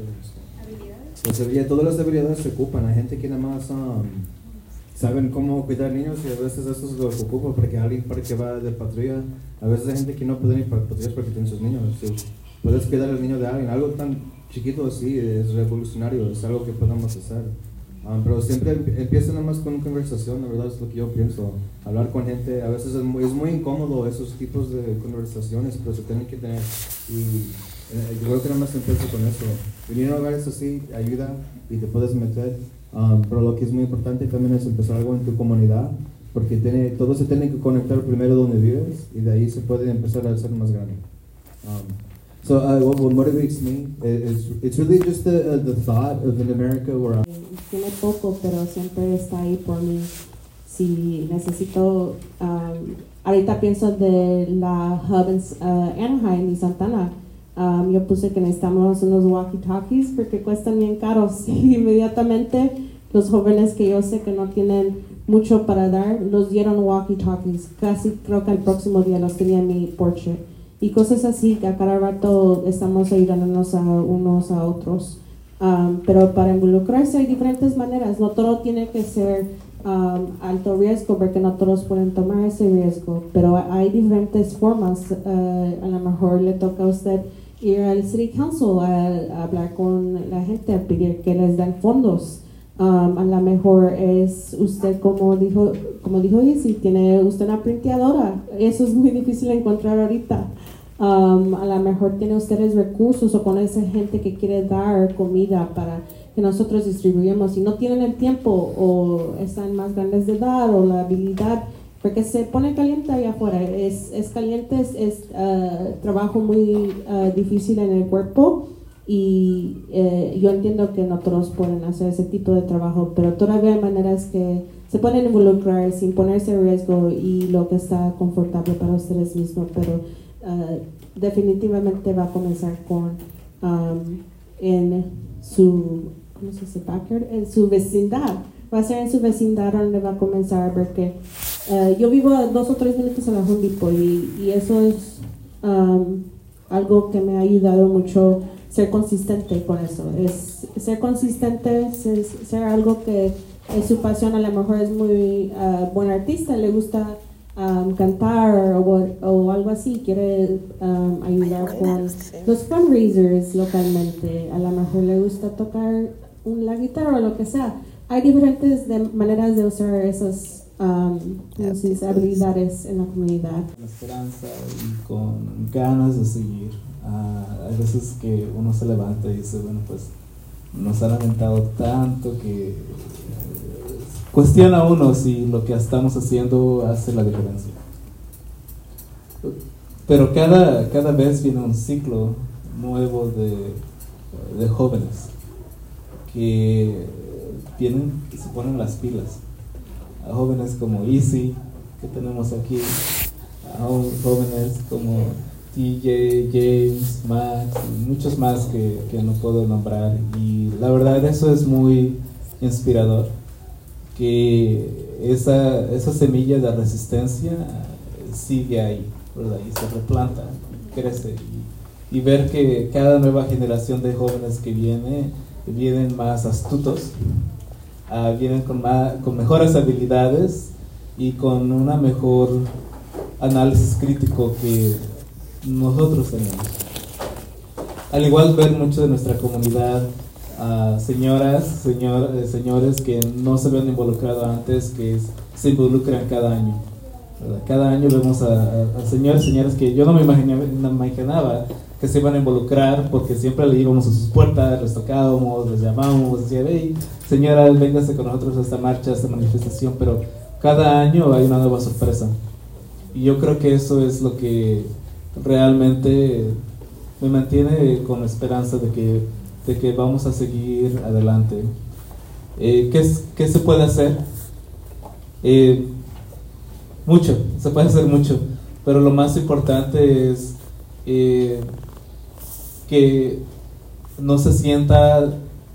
S7: todas las habilidades se ocupan. Hay gente que nada más saben cómo cuidar niños y a veces eso es lo que ocupa porque alguien para que va de patrulla, a veces hay gente que no puede ir para patrullas porque tiene sus niños. Si puedes cuidar al niño de alguien, algo tan chiquito así es revolucionario, es algo que podemos hacer. Pero siempre empieza nada más con una conversación, la verdad es lo que yo pienso, hablar con gente. A veces es muy incómodo esos tipos de conversaciones, pero se tienen que tener y yo creo que nada más empieza con eso. Venir a lugares así ayuda y te puedes meter, pero lo que es muy importante también es empezar algo en tu comunidad, porque todo se tiene que conectar primero donde vives y de ahí se puede empezar a hacer más grande. So what motivates me it's really just the thought of in America where
S8: tiene poco, pero siempre está ahí por mí. Si necesito, ahorita pienso de la hub en Anaheim y Santana. Yo puse que necesitamos unos walkie-talkies porque cuestan bien caros y inmediatamente los jóvenes que yo sé que no tienen mucho para dar, los dieron walkie-talkies. Casi creo que el próximo día los tenía en mi porche. Y cosas así, que a cada rato estamos ayudándonos unos a otros. Pero para involucrarse hay diferentes maneras. No todo tiene que ser alto riesgo, porque no todos pueden tomar ese riesgo. Pero hay diferentes formas. A lo mejor le toca a usted ir al City Council a hablar con la gente, a pedir que les den fondos. A lo mejor es usted, como dijo si tiene usted una printeadora. Eso es muy difícil de encontrar ahorita. A lo mejor tiene ustedes recursos o conoce gente que quiere dar comida para que nosotros distribuyamos. Si no tienen el tiempo o están más grandes de edad o la habilidad, porque se pone caliente allá afuera. Es caliente, es trabajo muy difícil en el cuerpo. Y yo entiendo que no todos pueden hacer ese tipo de trabajo, pero todavía hay maneras que se pueden involucrar sin ponerse en riesgo y lo que está confortable para ustedes mismos. Pero definitivamente va a comenzar con en su, ¿cómo se dice? Backyard, en su vecindad. Va a ser en su vecindad donde va a comenzar, porque yo vivo a 2 o 3 minutos a la Home Depot y eso es algo que me ha ayudado mucho. Ser consistente con eso, es ser consistente, ser algo que es su pasión, a lo mejor es muy buen artista, le gusta cantar o algo así, quiere ayudar con los fundraisers localmente, a lo mejor le gusta tocar la guitarra o lo que sea. Hay diferentes maneras de usar esas habilidades en la comunidad.
S9: Con esperanza y con ganas de seguir. Hay veces que uno se levanta y dice, bueno, pues nos han lamentado tanto que cuestiona uno si lo que estamos haciendo hace la diferencia. Pero cada vez viene un ciclo nuevo de jóvenes que vienen y se ponen las pilas. A jóvenes como Easy, que tenemos aquí, a jóvenes como TJ, James, Max, y muchos más que no puedo nombrar. Y la verdad eso es muy inspirador, que esa semilla de resistencia sigue ahí, ¿verdad? Y se replanta, crece, y ver que cada nueva generación de jóvenes que vienen más astutos, vienen con mejores habilidades y con una mejor análisis crítico que nosotros tenemos. Al igual ver mucho de nuestra comunidad, señores que no se habían involucrado antes, que se involucran cada año, ¿verdad? Cada año vemos a señores que yo no me imaginaba que se iban a involucrar, porque siempre le íbamos a sus puertas, les tocábamos, les llamábamos, decían, hey, señora, véngase con nosotros a esta marcha, a esta manifestación, pero cada año hay una nueva sorpresa. Y yo creo que eso es lo que realmente me mantiene con esperanza de que vamos a seguir adelante. ¿Qué se puede hacer? Mucho, se puede hacer mucho, pero lo más importante es que no se sienta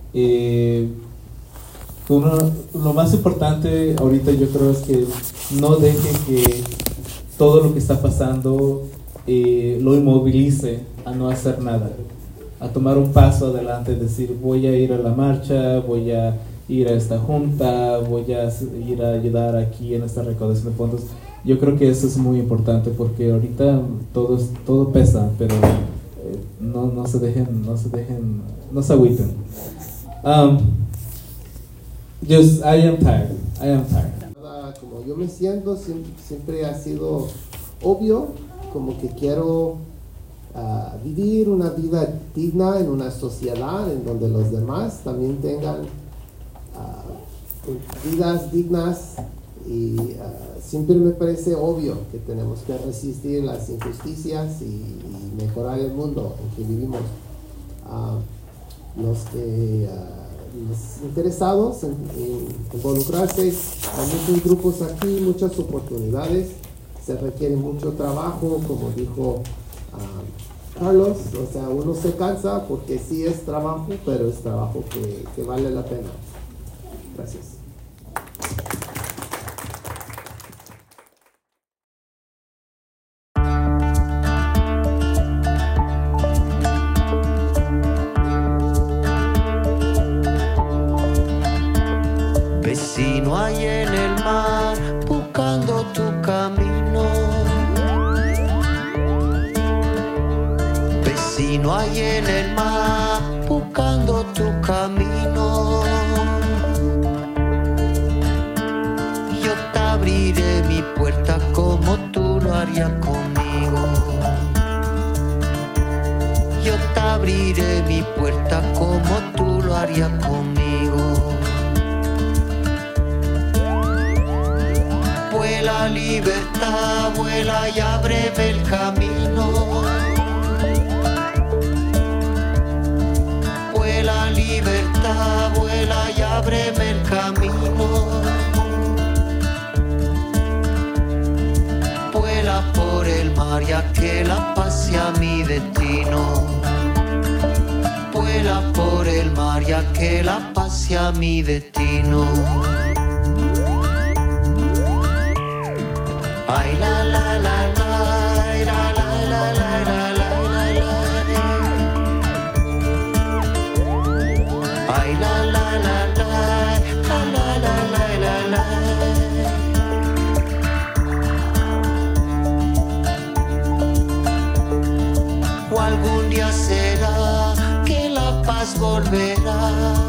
S9: lo más importante ahorita yo creo es que no deje que todo lo que está pasando lo inmovilice a no hacer nada, a tomar un paso adelante, decir voy a ir a la marcha, voy a ir a esta junta, voy a ir a ayudar aquí en esta recaudación de fondos. Yo creo que eso es muy importante porque ahorita todo pesa, pero no se agüiten. I am tired.
S10: Como yo me siento, siempre ha sido obvio, como que quiero vivir una vida digna en una sociedad en donde los demás también tengan vidas dignas, y siempre me parece obvio que tenemos que resistir las injusticias y mejorar el mundo en que vivimos. Los interesados en involucrarse, hay muchos grupos aquí, muchas oportunidades, se requiere mucho trabajo, como dijo Carlos, o sea, uno se cansa porque sí es trabajo, pero es trabajo que vale la pena. Gracias.
S11: Vecino, hay en el mar buscando tu camino. Vecino, hay en el mar buscando tu camino. Yo te abriré mi puerta como tú lo harías conmigo. Yo te abriré mi puerta como tú lo harías conmigo. Vuela libertad, vuela y ábreme el camino. Vuela libertad, vuela y ábreme el camino. Vuela por el mar ya que la paz sea mi destino. Vuela por el mar ya que la paz sea mi destino. Ay, la la la la, la la la la la la la. Ay, la la la la, la la la la. O algún día será que la paz volverá.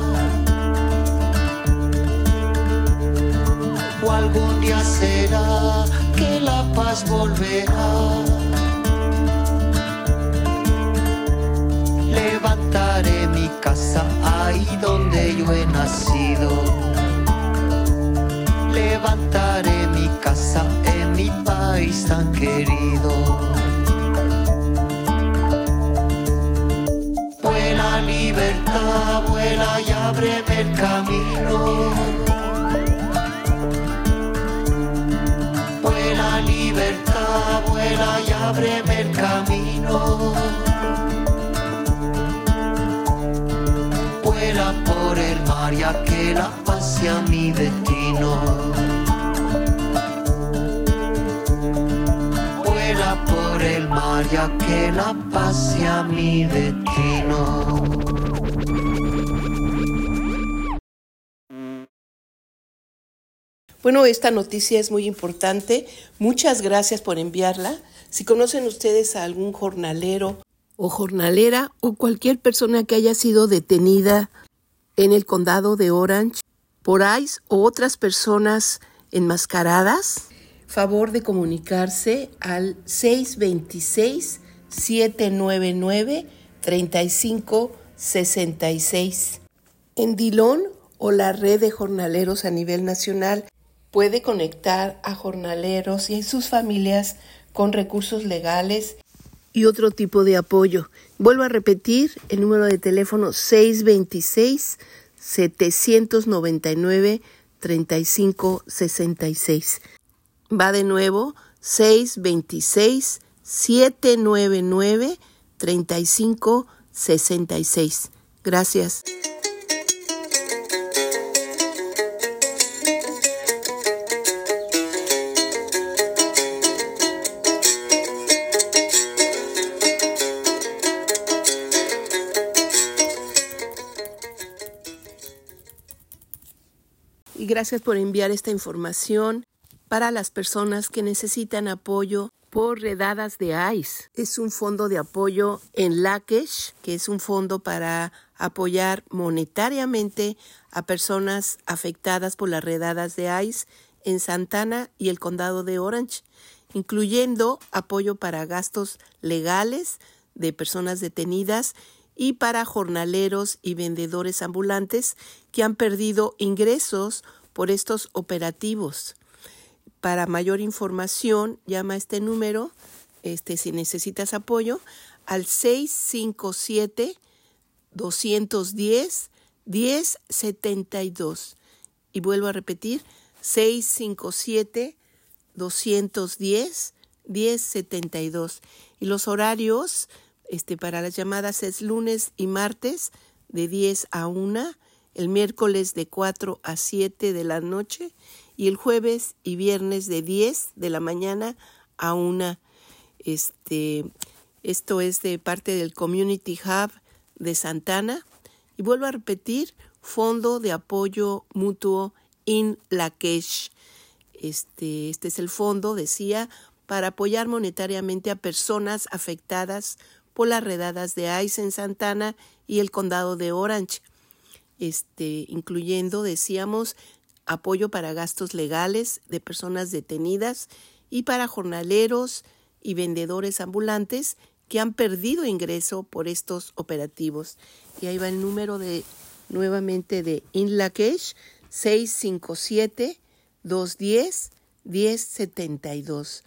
S11: O algún día será que la paz volverá. Levantaré mi casa ahí donde yo he nacido. Levantaré mi casa en mi país tan querido. Vuela libertad, vuela y ábreme el camino. Vuela libertad, vuela y ábreme el camino. Vuela por el mar ya que la paz sea mi destino. Vuela por el mar ya que la paz sea mi destino.
S2: Bueno, esta noticia es muy importante. Muchas gracias por enviarla. Si conocen ustedes a algún jornalero o jornalera o cualquier persona que haya sido detenida en el condado de Orange por ICE o otras personas enmascaradas, favor de comunicarse al 626-799-3566. En Dillon o la red de jornaleros a nivel nacional puede conectar a jornaleros y sus familias con recursos legales y otro tipo de apoyo. Vuelvo a repetir el número de teléfono 626-799-3566. Va de nuevo, 626-799-3566. Gracias. Y gracias por enviar esta información para las personas que necesitan apoyo por redadas de ICE. Es un fondo de apoyo en Lakesh, que es un fondo para apoyar monetariamente a personas afectadas por las redadas de ICE en Santana y el condado de Orange, incluyendo apoyo para gastos legales de personas detenidas y para jornaleros y vendedores ambulantes que han perdido ingresos por estos operativos. Para mayor información, llama a este número, si necesitas apoyo, al 657-210-1072. Y vuelvo a repetir, 657-210-1072. Y los horarios para las llamadas es lunes y martes de 10 a 1, el miércoles de 4 a 7 de la noche y el jueves y viernes de 10 de la mañana a 1. Esto es de parte del Community Hub de Santana. Y vuelvo a repetir, Fondo de Apoyo Mutuo in Lakesh. Este es el fondo, decía, para apoyar monetariamente a personas afectadas por las redadas de ICE en Santana y el condado de Orange, incluyendo, decíamos, apoyo para gastos legales de personas detenidas y para jornaleros y vendedores ambulantes que han perdido ingreso por estos operativos. Y ahí va el número nuevamente de In Lakesh, 657-210-1072.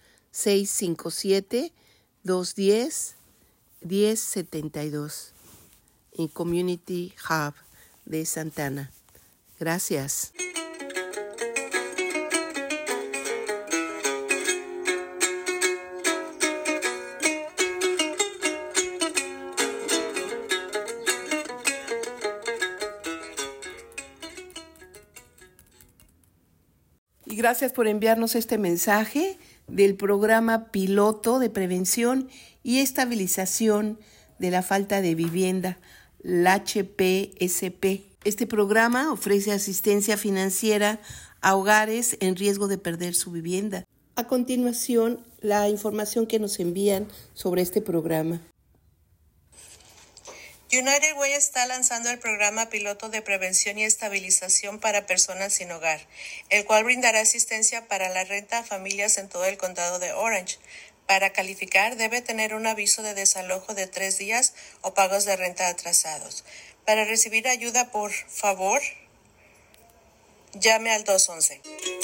S2: 657-210-1072 en Community Hub de Santana. Gracias. Y gracias por enviarnos este mensaje del programa piloto de prevención y estabilización de la falta de vivienda, el HPSP. Este programa ofrece asistencia financiera a hogares en riesgo de perder su vivienda. A continuación, la información que nos envían sobre este programa.
S12: United Way está lanzando el programa piloto de prevención y estabilización para personas sin hogar, el cual brindará asistencia para la renta a familias en todo el condado de Orange. Para calificar, debe tener un aviso de desalojo de 3 días o pagos de renta atrasados. Para recibir ayuda, por favor, llame al 211.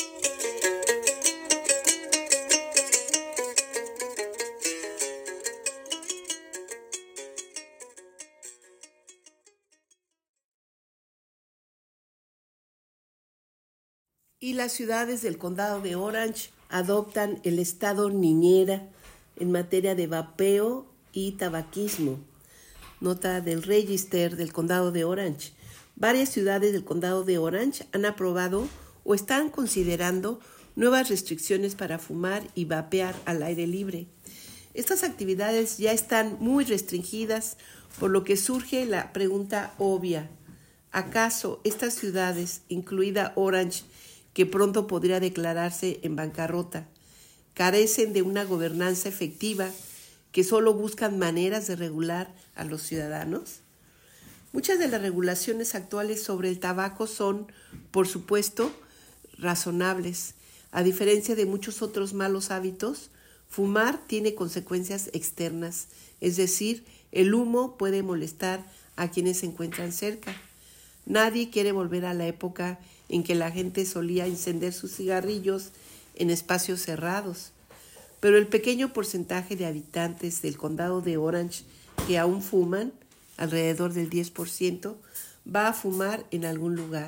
S2: Y las ciudades del condado de Orange adoptan el estado niñera en materia de vapeo y tabaquismo. Nota del Register del condado de Orange. Varias ciudades del condado de Orange han aprobado o están considerando nuevas restricciones para fumar y vapear al aire libre. Estas actividades ya están muy restringidas, por lo que surge la pregunta obvia: ¿acaso estas ciudades, incluida Orange, que pronto podría declararse en bancarrota, carecen de una gobernanza efectiva, que solo buscan maneras de regular a los ciudadanos? Muchas de las regulaciones actuales sobre el tabaco son, por supuesto, razonables. A diferencia de muchos otros malos hábitos, fumar tiene consecuencias externas, es decir, el humo puede molestar a quienes se encuentran cerca. Nadie quiere volver a la época en que la gente solía encender sus cigarrillos en espacios cerrados, pero el pequeño porcentaje de habitantes del condado de Orange que aún fuman, alrededor del 10%, va a fumar en algún lugar.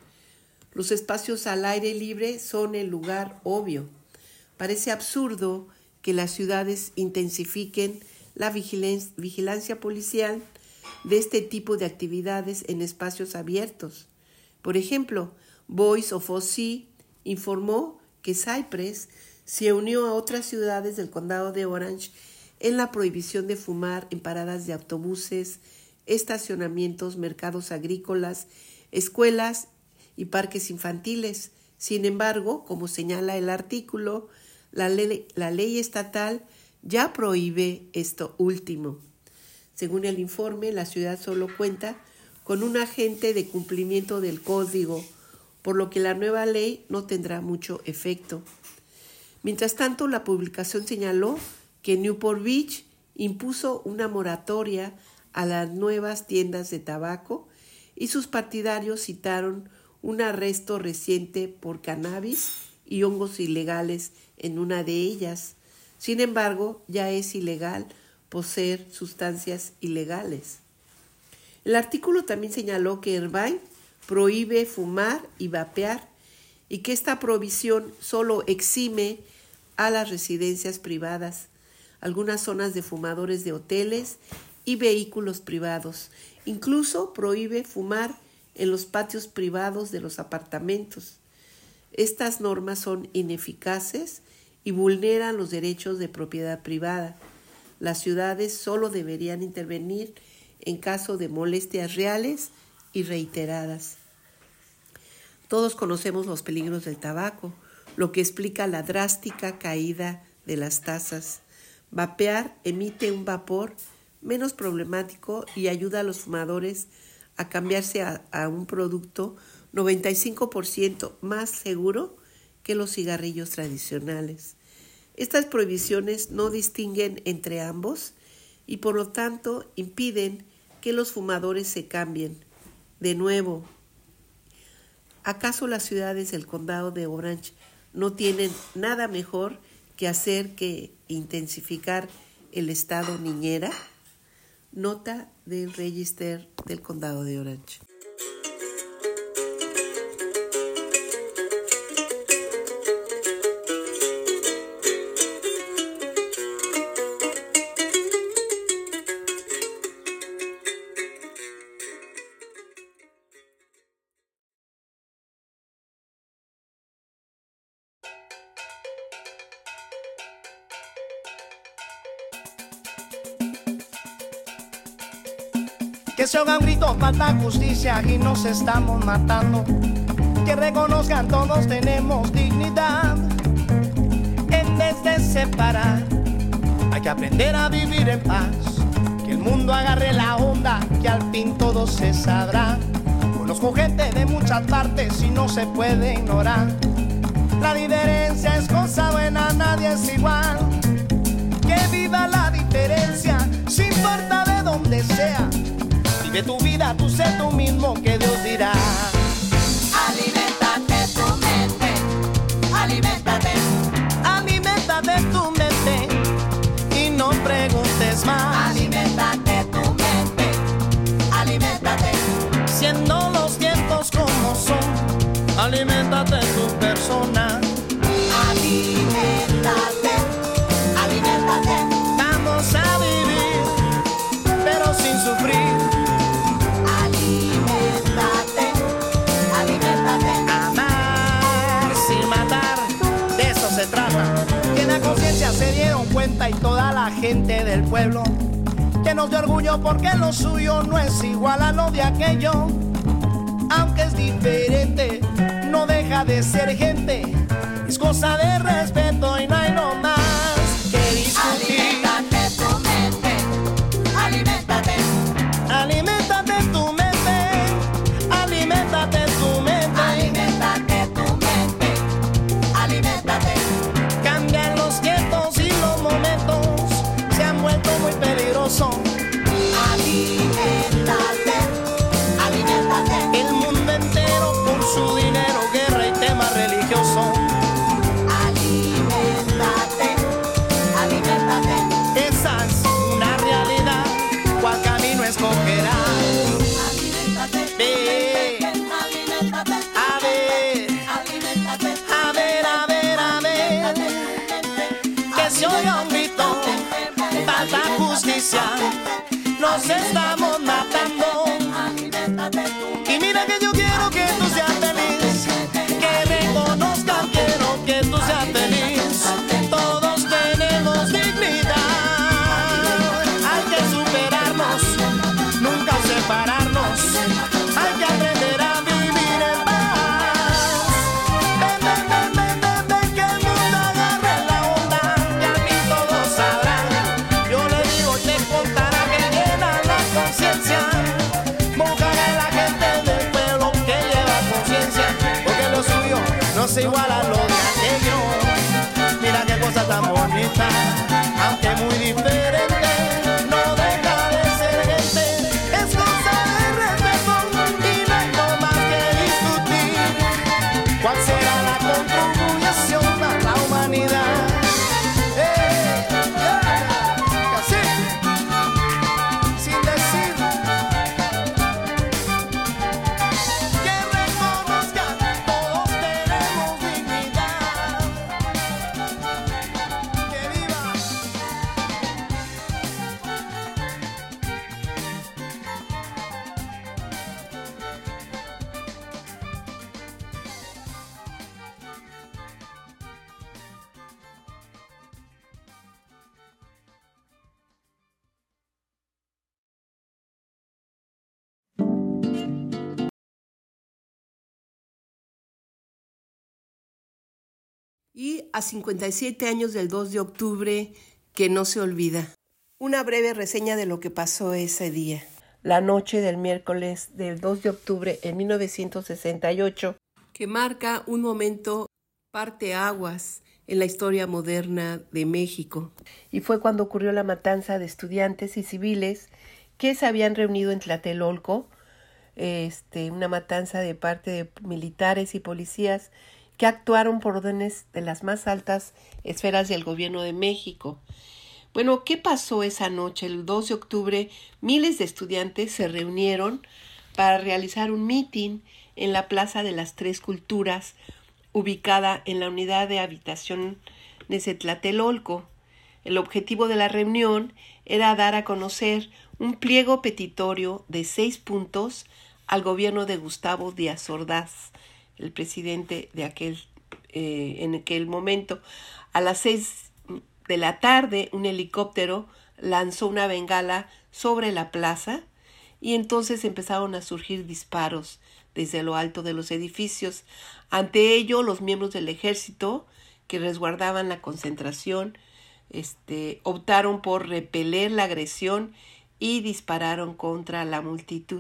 S2: Los espacios al aire libre son el lugar obvio. Parece absurdo que las ciudades intensifiquen la vigilancia policial de este tipo de actividades en espacios abiertos. Por ejemplo, Voice of OC informó que Cypress se unió a otras ciudades del condado de Orange en la prohibición de fumar en paradas de autobuses, estacionamientos, mercados agrícolas, escuelas y parques infantiles. Sin embargo, como señala el artículo, la ley estatal ya prohíbe esto último. Según el informe, la ciudad solo cuenta con un agente de cumplimiento del código, por lo que la nueva ley no tendrá mucho efecto. Mientras tanto, la publicación señaló que Newport Beach impuso una moratoria a las nuevas tiendas de tabaco y sus partidarios citaron un arresto reciente por cannabis y hongos ilegales en una de ellas. Sin embargo, ya es ilegal poseer sustancias ilegales. El artículo también señaló que Irvine prohíbe fumar y vapear y que esta prohibición solo exime a las residencias privadas, algunas zonas de fumadores de hoteles y vehículos privados. Incluso prohíbe fumar en los patios privados de los apartamentos. Estas normas son ineficaces y vulneran los derechos de propiedad privada. Las ciudades solo deberían intervenir en caso de molestias reales y reiteradas. Todos conocemos los peligros del tabaco, lo que explica la drástica caída de las tasas. Vapear emite un vapor menos problemático y ayuda a los fumadores a cambiarse a un producto 95% más seguro que los cigarrillos tradicionales. Estas prohibiciones no distinguen entre ambos y por lo tanto impiden que los fumadores se cambien. De nuevo, ¿acaso las ciudades del condado de Orange no tienen nada mejor que hacer que intensificar el estado niñera? Nota del Register del condado de Orange.
S13: Que se oigan gritos, falta justicia y nos estamos matando. que reconozcan todos tenemos dignidad. En vez de separar, hay que aprender a vivir en paz. Que el mundo agarre la onda, que al fin todo se sabrá. Conozco gente de muchas partes y no se puede ignorar. La diferencia es cosa buena, nadie es igual. Que viva la diferencia, sin importa de donde sea. Vive tu vida, tú sé tú mismo, que Dios dirá.
S14: Aliméntate tu mente, aliméntate.
S13: Aliméntate tu mente y no preguntes más.
S14: Aliméntate tu mente, aliméntate.
S13: Siendo los tiempos como son, aliméntate tu persona.
S14: Aliméntate, aliméntate.
S13: Vamos a vivir, pero sin sufrir.
S14: Aliméntate, aliméntate.
S13: Amar sin matar, de eso se trata. Que en la conciencia se dieron cuenta y toda la gente del pueblo que nos dio orgullo porque lo suyo no es igual a lo de aquello. Aunque es diferente, no deja de ser gente. Es cosa de respeto y no hay no más que discutir.
S14: Aliméntate tu mente, aliméntate.
S13: Aliméntate tu mente, aliméntate tu mente.
S14: Aliméntate tu mente, aliméntate.
S13: Cambian los tiempos y los momentos, se han vuelto muy peligrosos.
S14: Aliméntate, aliméntate.
S13: El mundo entero por su dinero, guerra y tema religioso.
S14: Aliméntate, aliméntate.
S13: Esa es una realidad, ¿cuál camino escogerás?
S14: Aliméntate,
S13: Ve,
S14: aliméntate.
S13: a ver,
S14: Aliméntate,
S13: a ver, a ver, a ver, que se oiga un grito, falta justicia, nos estamos matando. Y mira que yo quiero que tú seas feliz, que reconozcan, quiero que tú seas feliz. Todos tenemos dignidad, hay que superarnos, nunca separarnos, hay que aprender a vivir en paz. Ven, ven, ven, ven, ven, ven, que el mundo agarre la onda, que al fin todos sabrán. Yo le digo, te contará que llena la conciencia. Buscaré a la gente del pueblo que lleva conciencia, porque lo suyo no se iguala a lo de aquello. Mira qué cosa tan bonita, aunque muy diferente, no deja de ser gente. Es cosa de respeto y no hay no más que discutir. ¿Cuál será la contribución a la humanidad? Así, sin decir. Que reconozcan, todos tenemos dignidad. Que viva.
S2: Y a 57 años del 2 de octubre, que no se olvida. Una breve reseña de lo que pasó ese día. La noche del miércoles del 2 de octubre en 1968, que marca un momento parteaguas en la historia moderna de México. Y fue cuando ocurrió la matanza de estudiantes y civiles que se habían reunido en Tlatelolco, una matanza de parte de militares y policías que actuaron por órdenes de las más altas esferas del gobierno de México. Bueno, ¿qué pasó esa noche? El 2 de octubre, miles de estudiantes se reunieron para realizar un mitin en la Plaza de las Tres Culturas, ubicada en la unidad de habitación de Tlatelolco. El objetivo de la reunión era dar a conocer un pliego petitorio de 6 puntos al gobierno de Gustavo Díaz Ordaz, el presidente de en aquel momento. A las 6 de la tarde, un helicóptero lanzó una bengala sobre la plaza y entonces empezaron a surgir disparos desde lo alto de los edificios. Ante ello, los miembros del ejército que resguardaban la concentración optaron por repeler la agresión y dispararon contra la multitud.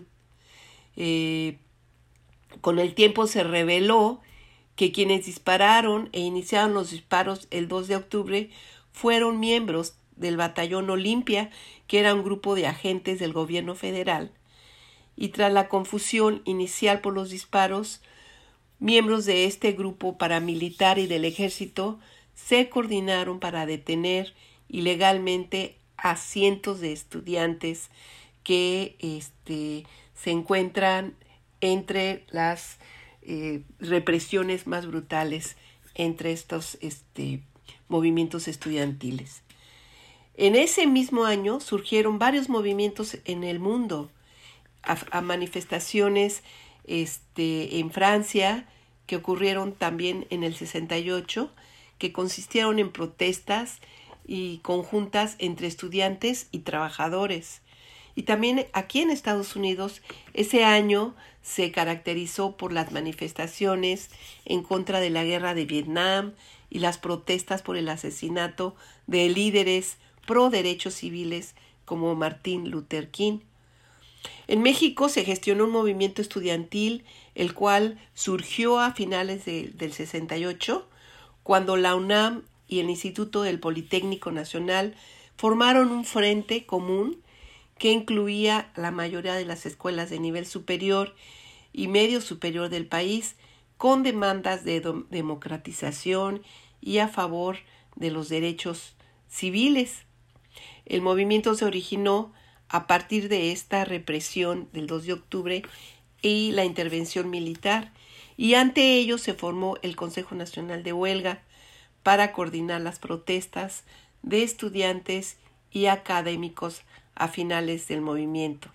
S2: Con el tiempo se reveló que quienes dispararon e iniciaron los disparos el 2 de octubre fueron miembros del Batallón Olimpia, que era un grupo de agentes del gobierno federal. Y tras la confusión inicial por los disparos, miembros de este grupo paramilitar y del ejército se coordinaron para detener ilegalmente a cientos de estudiantes que se encuentran entre las represiones más brutales entre estos movimientos estudiantiles. En ese mismo año surgieron varios movimientos en el mundo, a manifestaciones en Francia, que ocurrieron también en el 68, que consistieron en protestas y conjuntas entre estudiantes y trabajadores. Y también aquí en Estados Unidos, ese año se caracterizó por las manifestaciones en contra de la guerra de Vietnam y las protestas por el asesinato de líderes pro derechos civiles como Martin Luther King. En México se gestionó un movimiento estudiantil, el cual surgió a finales del 68, cuando la UNAM y el Instituto del Politécnico Nacional formaron un frente común que incluía la mayoría de las escuelas de nivel superior y medio superior del país, con demandas de democratización y a favor de los derechos civiles. El movimiento se originó a partir de esta represión del 2 de octubre y la intervención militar, y ante ello se formó el Consejo Nacional de Huelga para coordinar las protestas de estudiantes y académicos a finales del movimiento.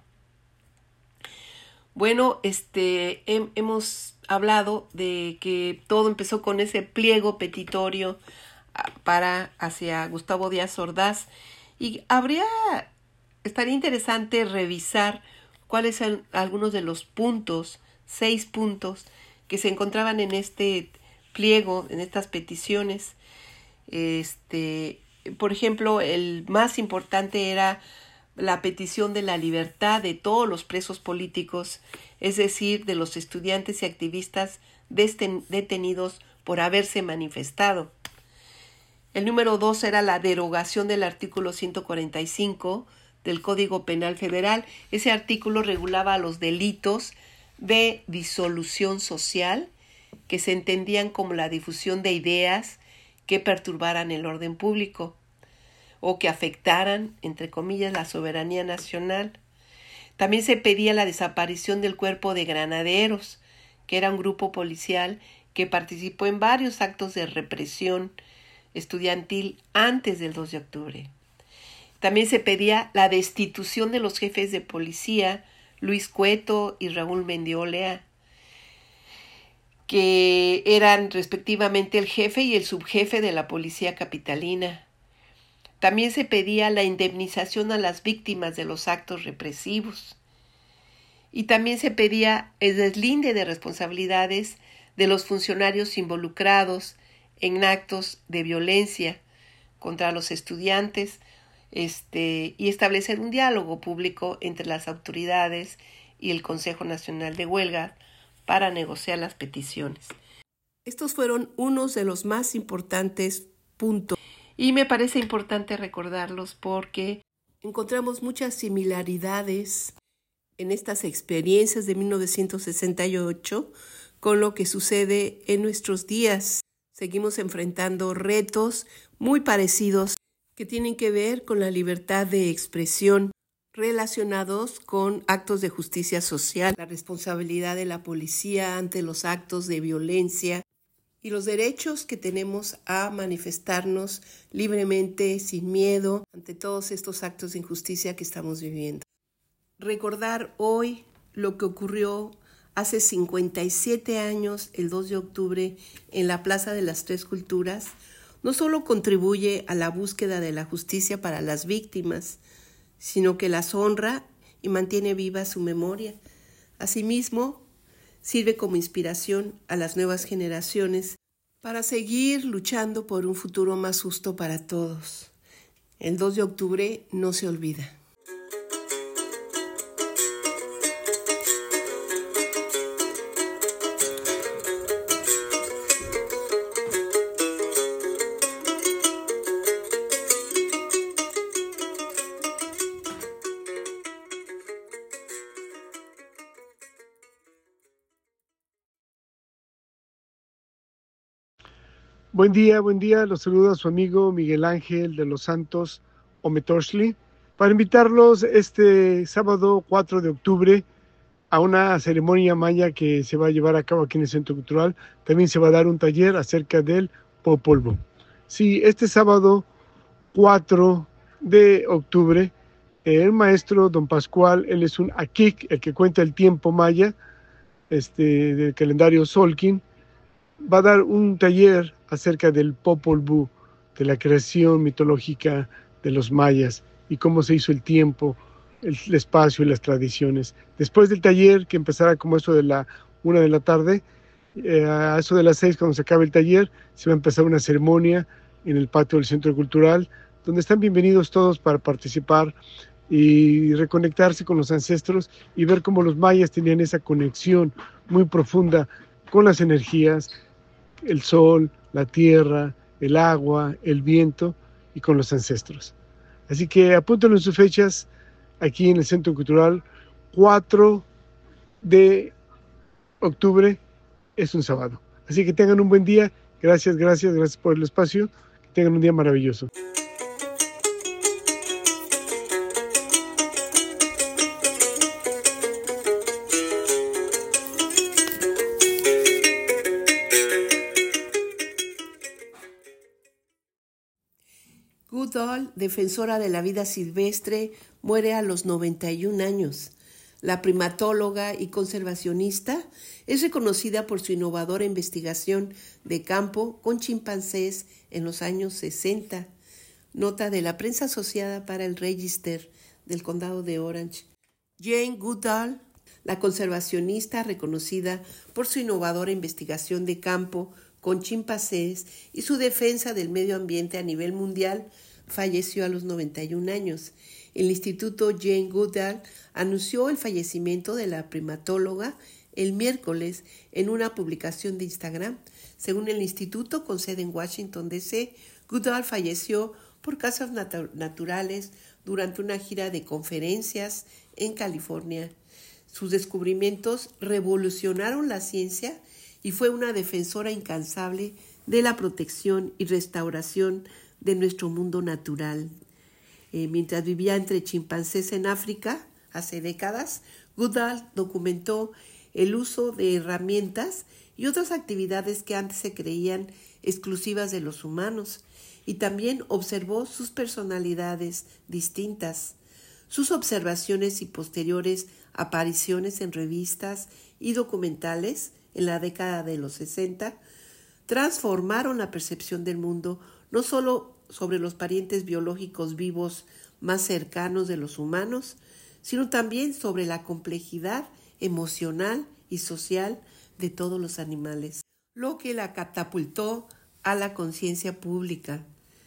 S2: Bueno, hemos hablado de que todo empezó con ese pliego petitorio hacia Gustavo Díaz Ordaz, y estaría interesante revisar cuáles son algunos de los 6 puntos que se encontraban en este pliego, en estas peticiones. Por ejemplo, el más importante era la petición de la libertad de todos los presos políticos, es decir, de los estudiantes y activistas detenidos por haberse manifestado. El número 2 era la derogación del artículo 145 del Código Penal Federal. Ese artículo regulaba los delitos de disolución social, que se entendían como la difusión de ideas que perturbaran el orden público o que afectaran, entre comillas, la soberanía nacional. También se pedía la desaparición del Cuerpo de Granaderos, que era un grupo policial que participó en varios actos de represión estudiantil antes del 2 de octubre. También se pedía la destitución de los jefes de policía, Luis Cueto y Raúl Mendiolea, que eran respectivamente el jefe y el subjefe de la policía capitalina. También se pedía la indemnización a las víctimas de los actos represivos. Y también se pedía el deslinde de responsabilidades de los funcionarios involucrados en actos de violencia contra los estudiantes, y establecer un diálogo público entre las autoridades y el Consejo Nacional de Huelga para negociar las peticiones. Estos fueron unos de los más importantes puntos. Y me parece importante recordarlos porque encontramos muchas similaridades en estas experiencias de 1968 con lo que sucede en nuestros días. Seguimos enfrentando retos muy parecidos que tienen que ver con la libertad de expresión, relacionados con actos de justicia social, la responsabilidad de la policía ante los actos de violencia y los derechos que tenemos a manifestarnos libremente, sin miedo, ante todos estos actos de injusticia que estamos viviendo. Recordar hoy lo que ocurrió hace 57 años, el 2 de octubre, en la Plaza de las Tres Culturas, no solo contribuye a la búsqueda de la justicia para las víctimas, sino que las honra y mantiene viva su memoria. Asimismo, sirve como inspiración a las nuevas generaciones para seguir luchando por un futuro más justo para todos. El 2 de octubre no se olvida.
S15: Buen día, los saluda su amigo Miguel Ángel de los Santos Ometoshli para invitarlos este sábado 4 de octubre a una ceremonia maya que se va a llevar a cabo aquí en el Centro Cultural. También se va a dar un taller acerca del Popol Vuh. Sí, este sábado 4 de octubre, el maestro Don Pascual, él es un Akik, el que cuenta el tiempo maya, del calendario Solkin, va a dar un taller acerca del Popol Vuh, de la creación mitológica de los mayas y cómo se hizo el tiempo, el espacio y las tradiciones. Después del taller, que empezará como eso de la 1 de la tarde, a eso de las 6, cuando se acabe el taller, se va a empezar una ceremonia en el patio del Centro Cultural, donde están bienvenidos todos para participar y reconectarse con los ancestros y ver cómo los mayas tenían esa conexión muy profunda con las energías, el sol, la tierra, el agua, el viento y con los ancestros. Así que apúntenlo en sus fechas aquí en el Centro Cultural. 4 de octubre es un sábado. Así que tengan un buen día. Gracias por el espacio. Que tengan un día maravilloso.
S2: Goodall, defensora de la vida silvestre, muere a los 91 años. La primatóloga y conservacionista es reconocida por su innovadora investigación de campo con chimpancés en los años 60. Nota de la prensa asociada para el Register del Condado de Orange. Jane Goodall, la conservacionista reconocida por su innovadora investigación de campo con chimpancés y su defensa del medio ambiente a nivel mundial, falleció a los 91 años. El Instituto Jane Goodall anunció el fallecimiento de la primatóloga el miércoles en una publicación de Instagram. Según el instituto, con sede en Washington, D.C., Goodall falleció por causas naturales durante una gira de conferencias en California. Sus descubrimientos revolucionaron la ciencia y fue una defensora incansable de la protección y restauración de nuestro mundo natural. Mientras vivía entre chimpancés en África, hace décadas, Goodall documentó el uso de herramientas y otras actividades que antes se creían exclusivas de los humanos, y también observó sus personalidades distintas. Sus observaciones y posteriores apariciones en revistas y documentales en la década de los 60 transformaron la percepción del mundo, no solo sobre los parientes biológicos vivos más cercanos de los humanos, sino también sobre la complejidad emocional y social de todos los animales, lo que la catapultó a la conciencia pública.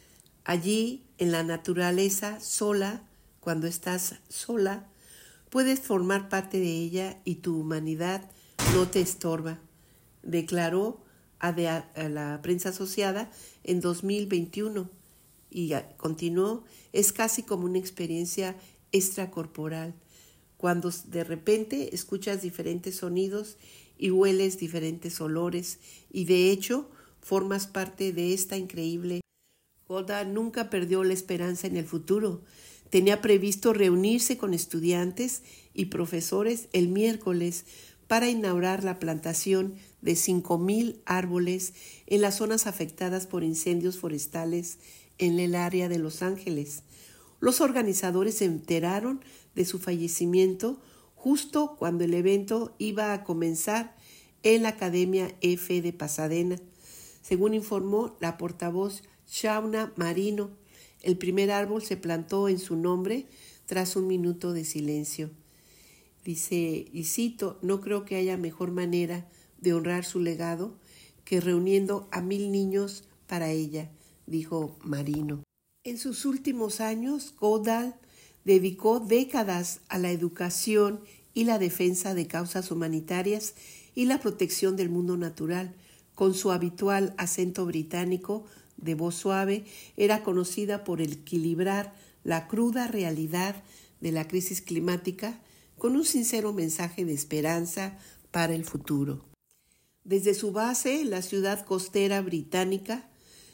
S2: Allí, en la naturaleza, sola, cuando estás sola, puedes formar parte de ella y tu humanidad no te estorba, declaró a la prensa asociada en 2021 y continuó: es casi como una experiencia extracorporal, cuando de repente escuchas diferentes sonidos y hueles diferentes olores y de hecho formas parte de esta increíble. Goddard nunca perdió la esperanza en el futuro. Tenía previsto reunirse con estudiantes y profesores el miércoles para inaugurar la plantación de 5,000 árboles en las zonas afectadas por incendios forestales en el área de Los Ángeles. Los organizadores se enteraron de su fallecimiento justo cuando el evento iba a comenzar en la Academia F de Pasadena. Según informó la portavoz Shauna Marino, el primer árbol se plantó en su nombre tras un minuto de silencio. Dice, y cito, no creo que haya mejor manera de honrar su legado que reuniendo a 1000 niños para ella, dijo Marino. En sus últimos años, Goodall dedicó décadas a la educación y la defensa de causas humanitarias y la protección del mundo natural. Con su habitual acento británico de voz suave, era conocida por equilibrar la cruda realidad de la crisis climática con un sincero mensaje de esperanza para el futuro. Desde su base en la ciudad costera británica,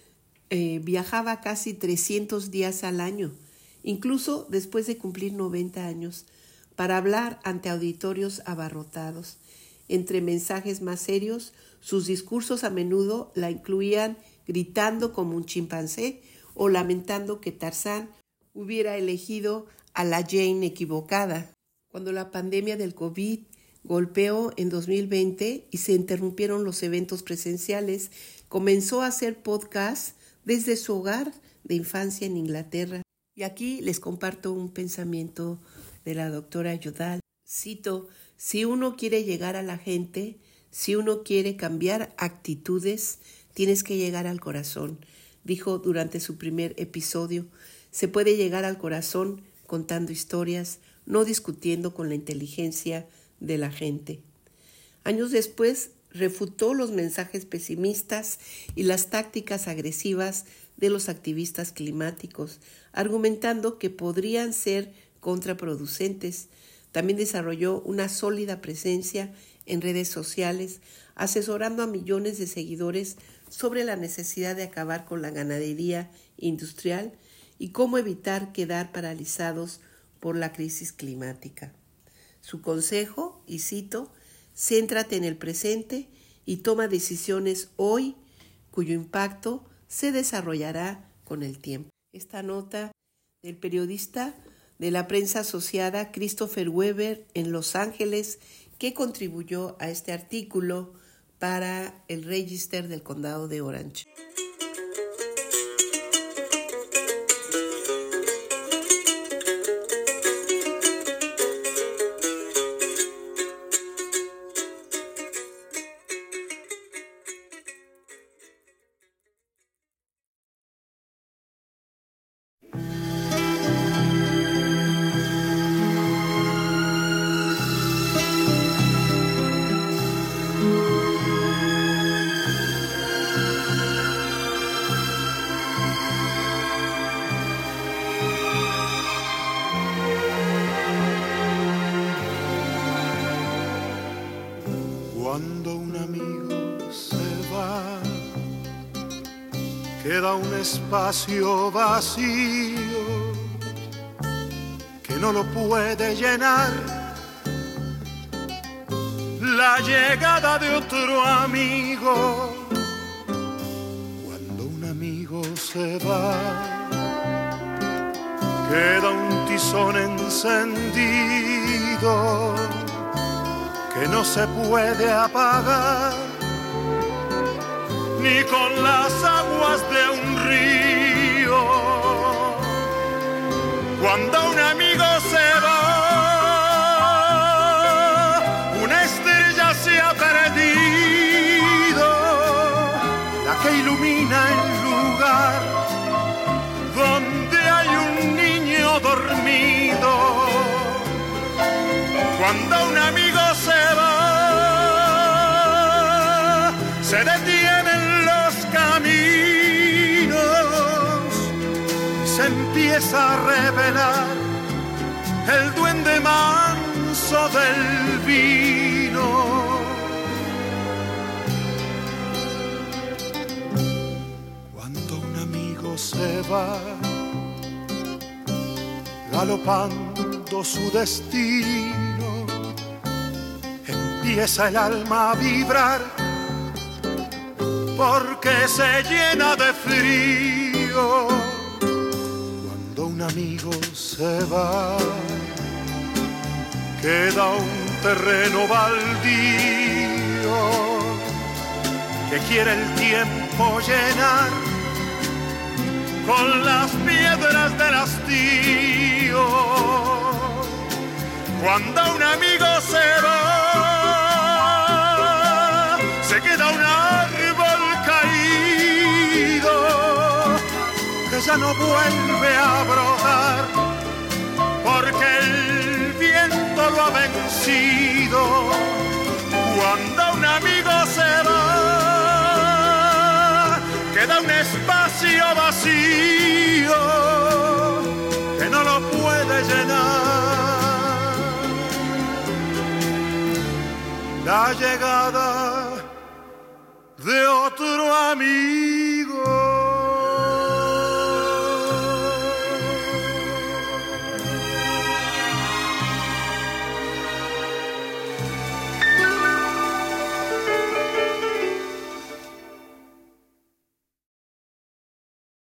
S2: viajaba casi 300 días al año, incluso después de cumplir 90 años, para hablar ante auditorios abarrotados. Entre mensajes más serios, sus discursos a menudo la incluían gritando como un chimpancé o lamentando que Tarzán hubiera elegido a la Jane equivocada. Cuando la pandemia del COVID golpeó en 2020 y se interrumpieron los eventos presenciales, comenzó a hacer podcasts desde su hogar de infancia en Inglaterra. Y aquí les comparto un pensamiento de la doctora Goodall. Cito, si uno quiere llegar a la gente, si uno quiere cambiar actitudes, tienes que llegar al corazón, dijo durante su primer episodio. Se puede llegar al corazón contando historias, no discutiendo con la inteligencia de la gente. Años después, refutó los mensajes pesimistas y las tácticas agresivas de los activistas climáticos, argumentando que podrían ser contraproducentes. También desarrolló una sólida presencia en redes sociales, asesorando a millones de seguidores sobre la necesidad de acabar con la ganadería industrial y cómo evitar quedar paralizados por la crisis climática. Su consejo, y cito, céntrate en el presente y toma decisiones hoy cuyo impacto se desarrollará con el tiempo. Esta nota del periodista de la prensa asociada Christopher Weber en Los Ángeles, que contribuyó a este artículo para el Register del Condado de Orange.
S16: Cuando un amigo se va, queda un espacio vacío que no lo puede llenar la llegada de otro amigo. Cuando un amigo se va, queda un tizón encendido que no se puede apagar ni con las aguas de un río. Cuando un amigo se va, una estrella se ha perdido, la que ilumina el lugar donde hay un niño dormido. Cuando un amigo se va, se detienen los caminos y se empieza a revelar el duende manso del vino. Cuando un amigo se va, galopando su destino, empieza el alma a vibrar porque se llena de frío. Cuando un amigo se va, queda un terreno baldío que quiere el tiempo llenar con las piedras del hastío. Cuando un amigo se va, se queda un árbol caído que ya no vuelve a brotar, porque el viento lo ha vencido. Cuando un amigo se va, queda un espacio vacío que no lo puede llenar. La llegada de otro amigo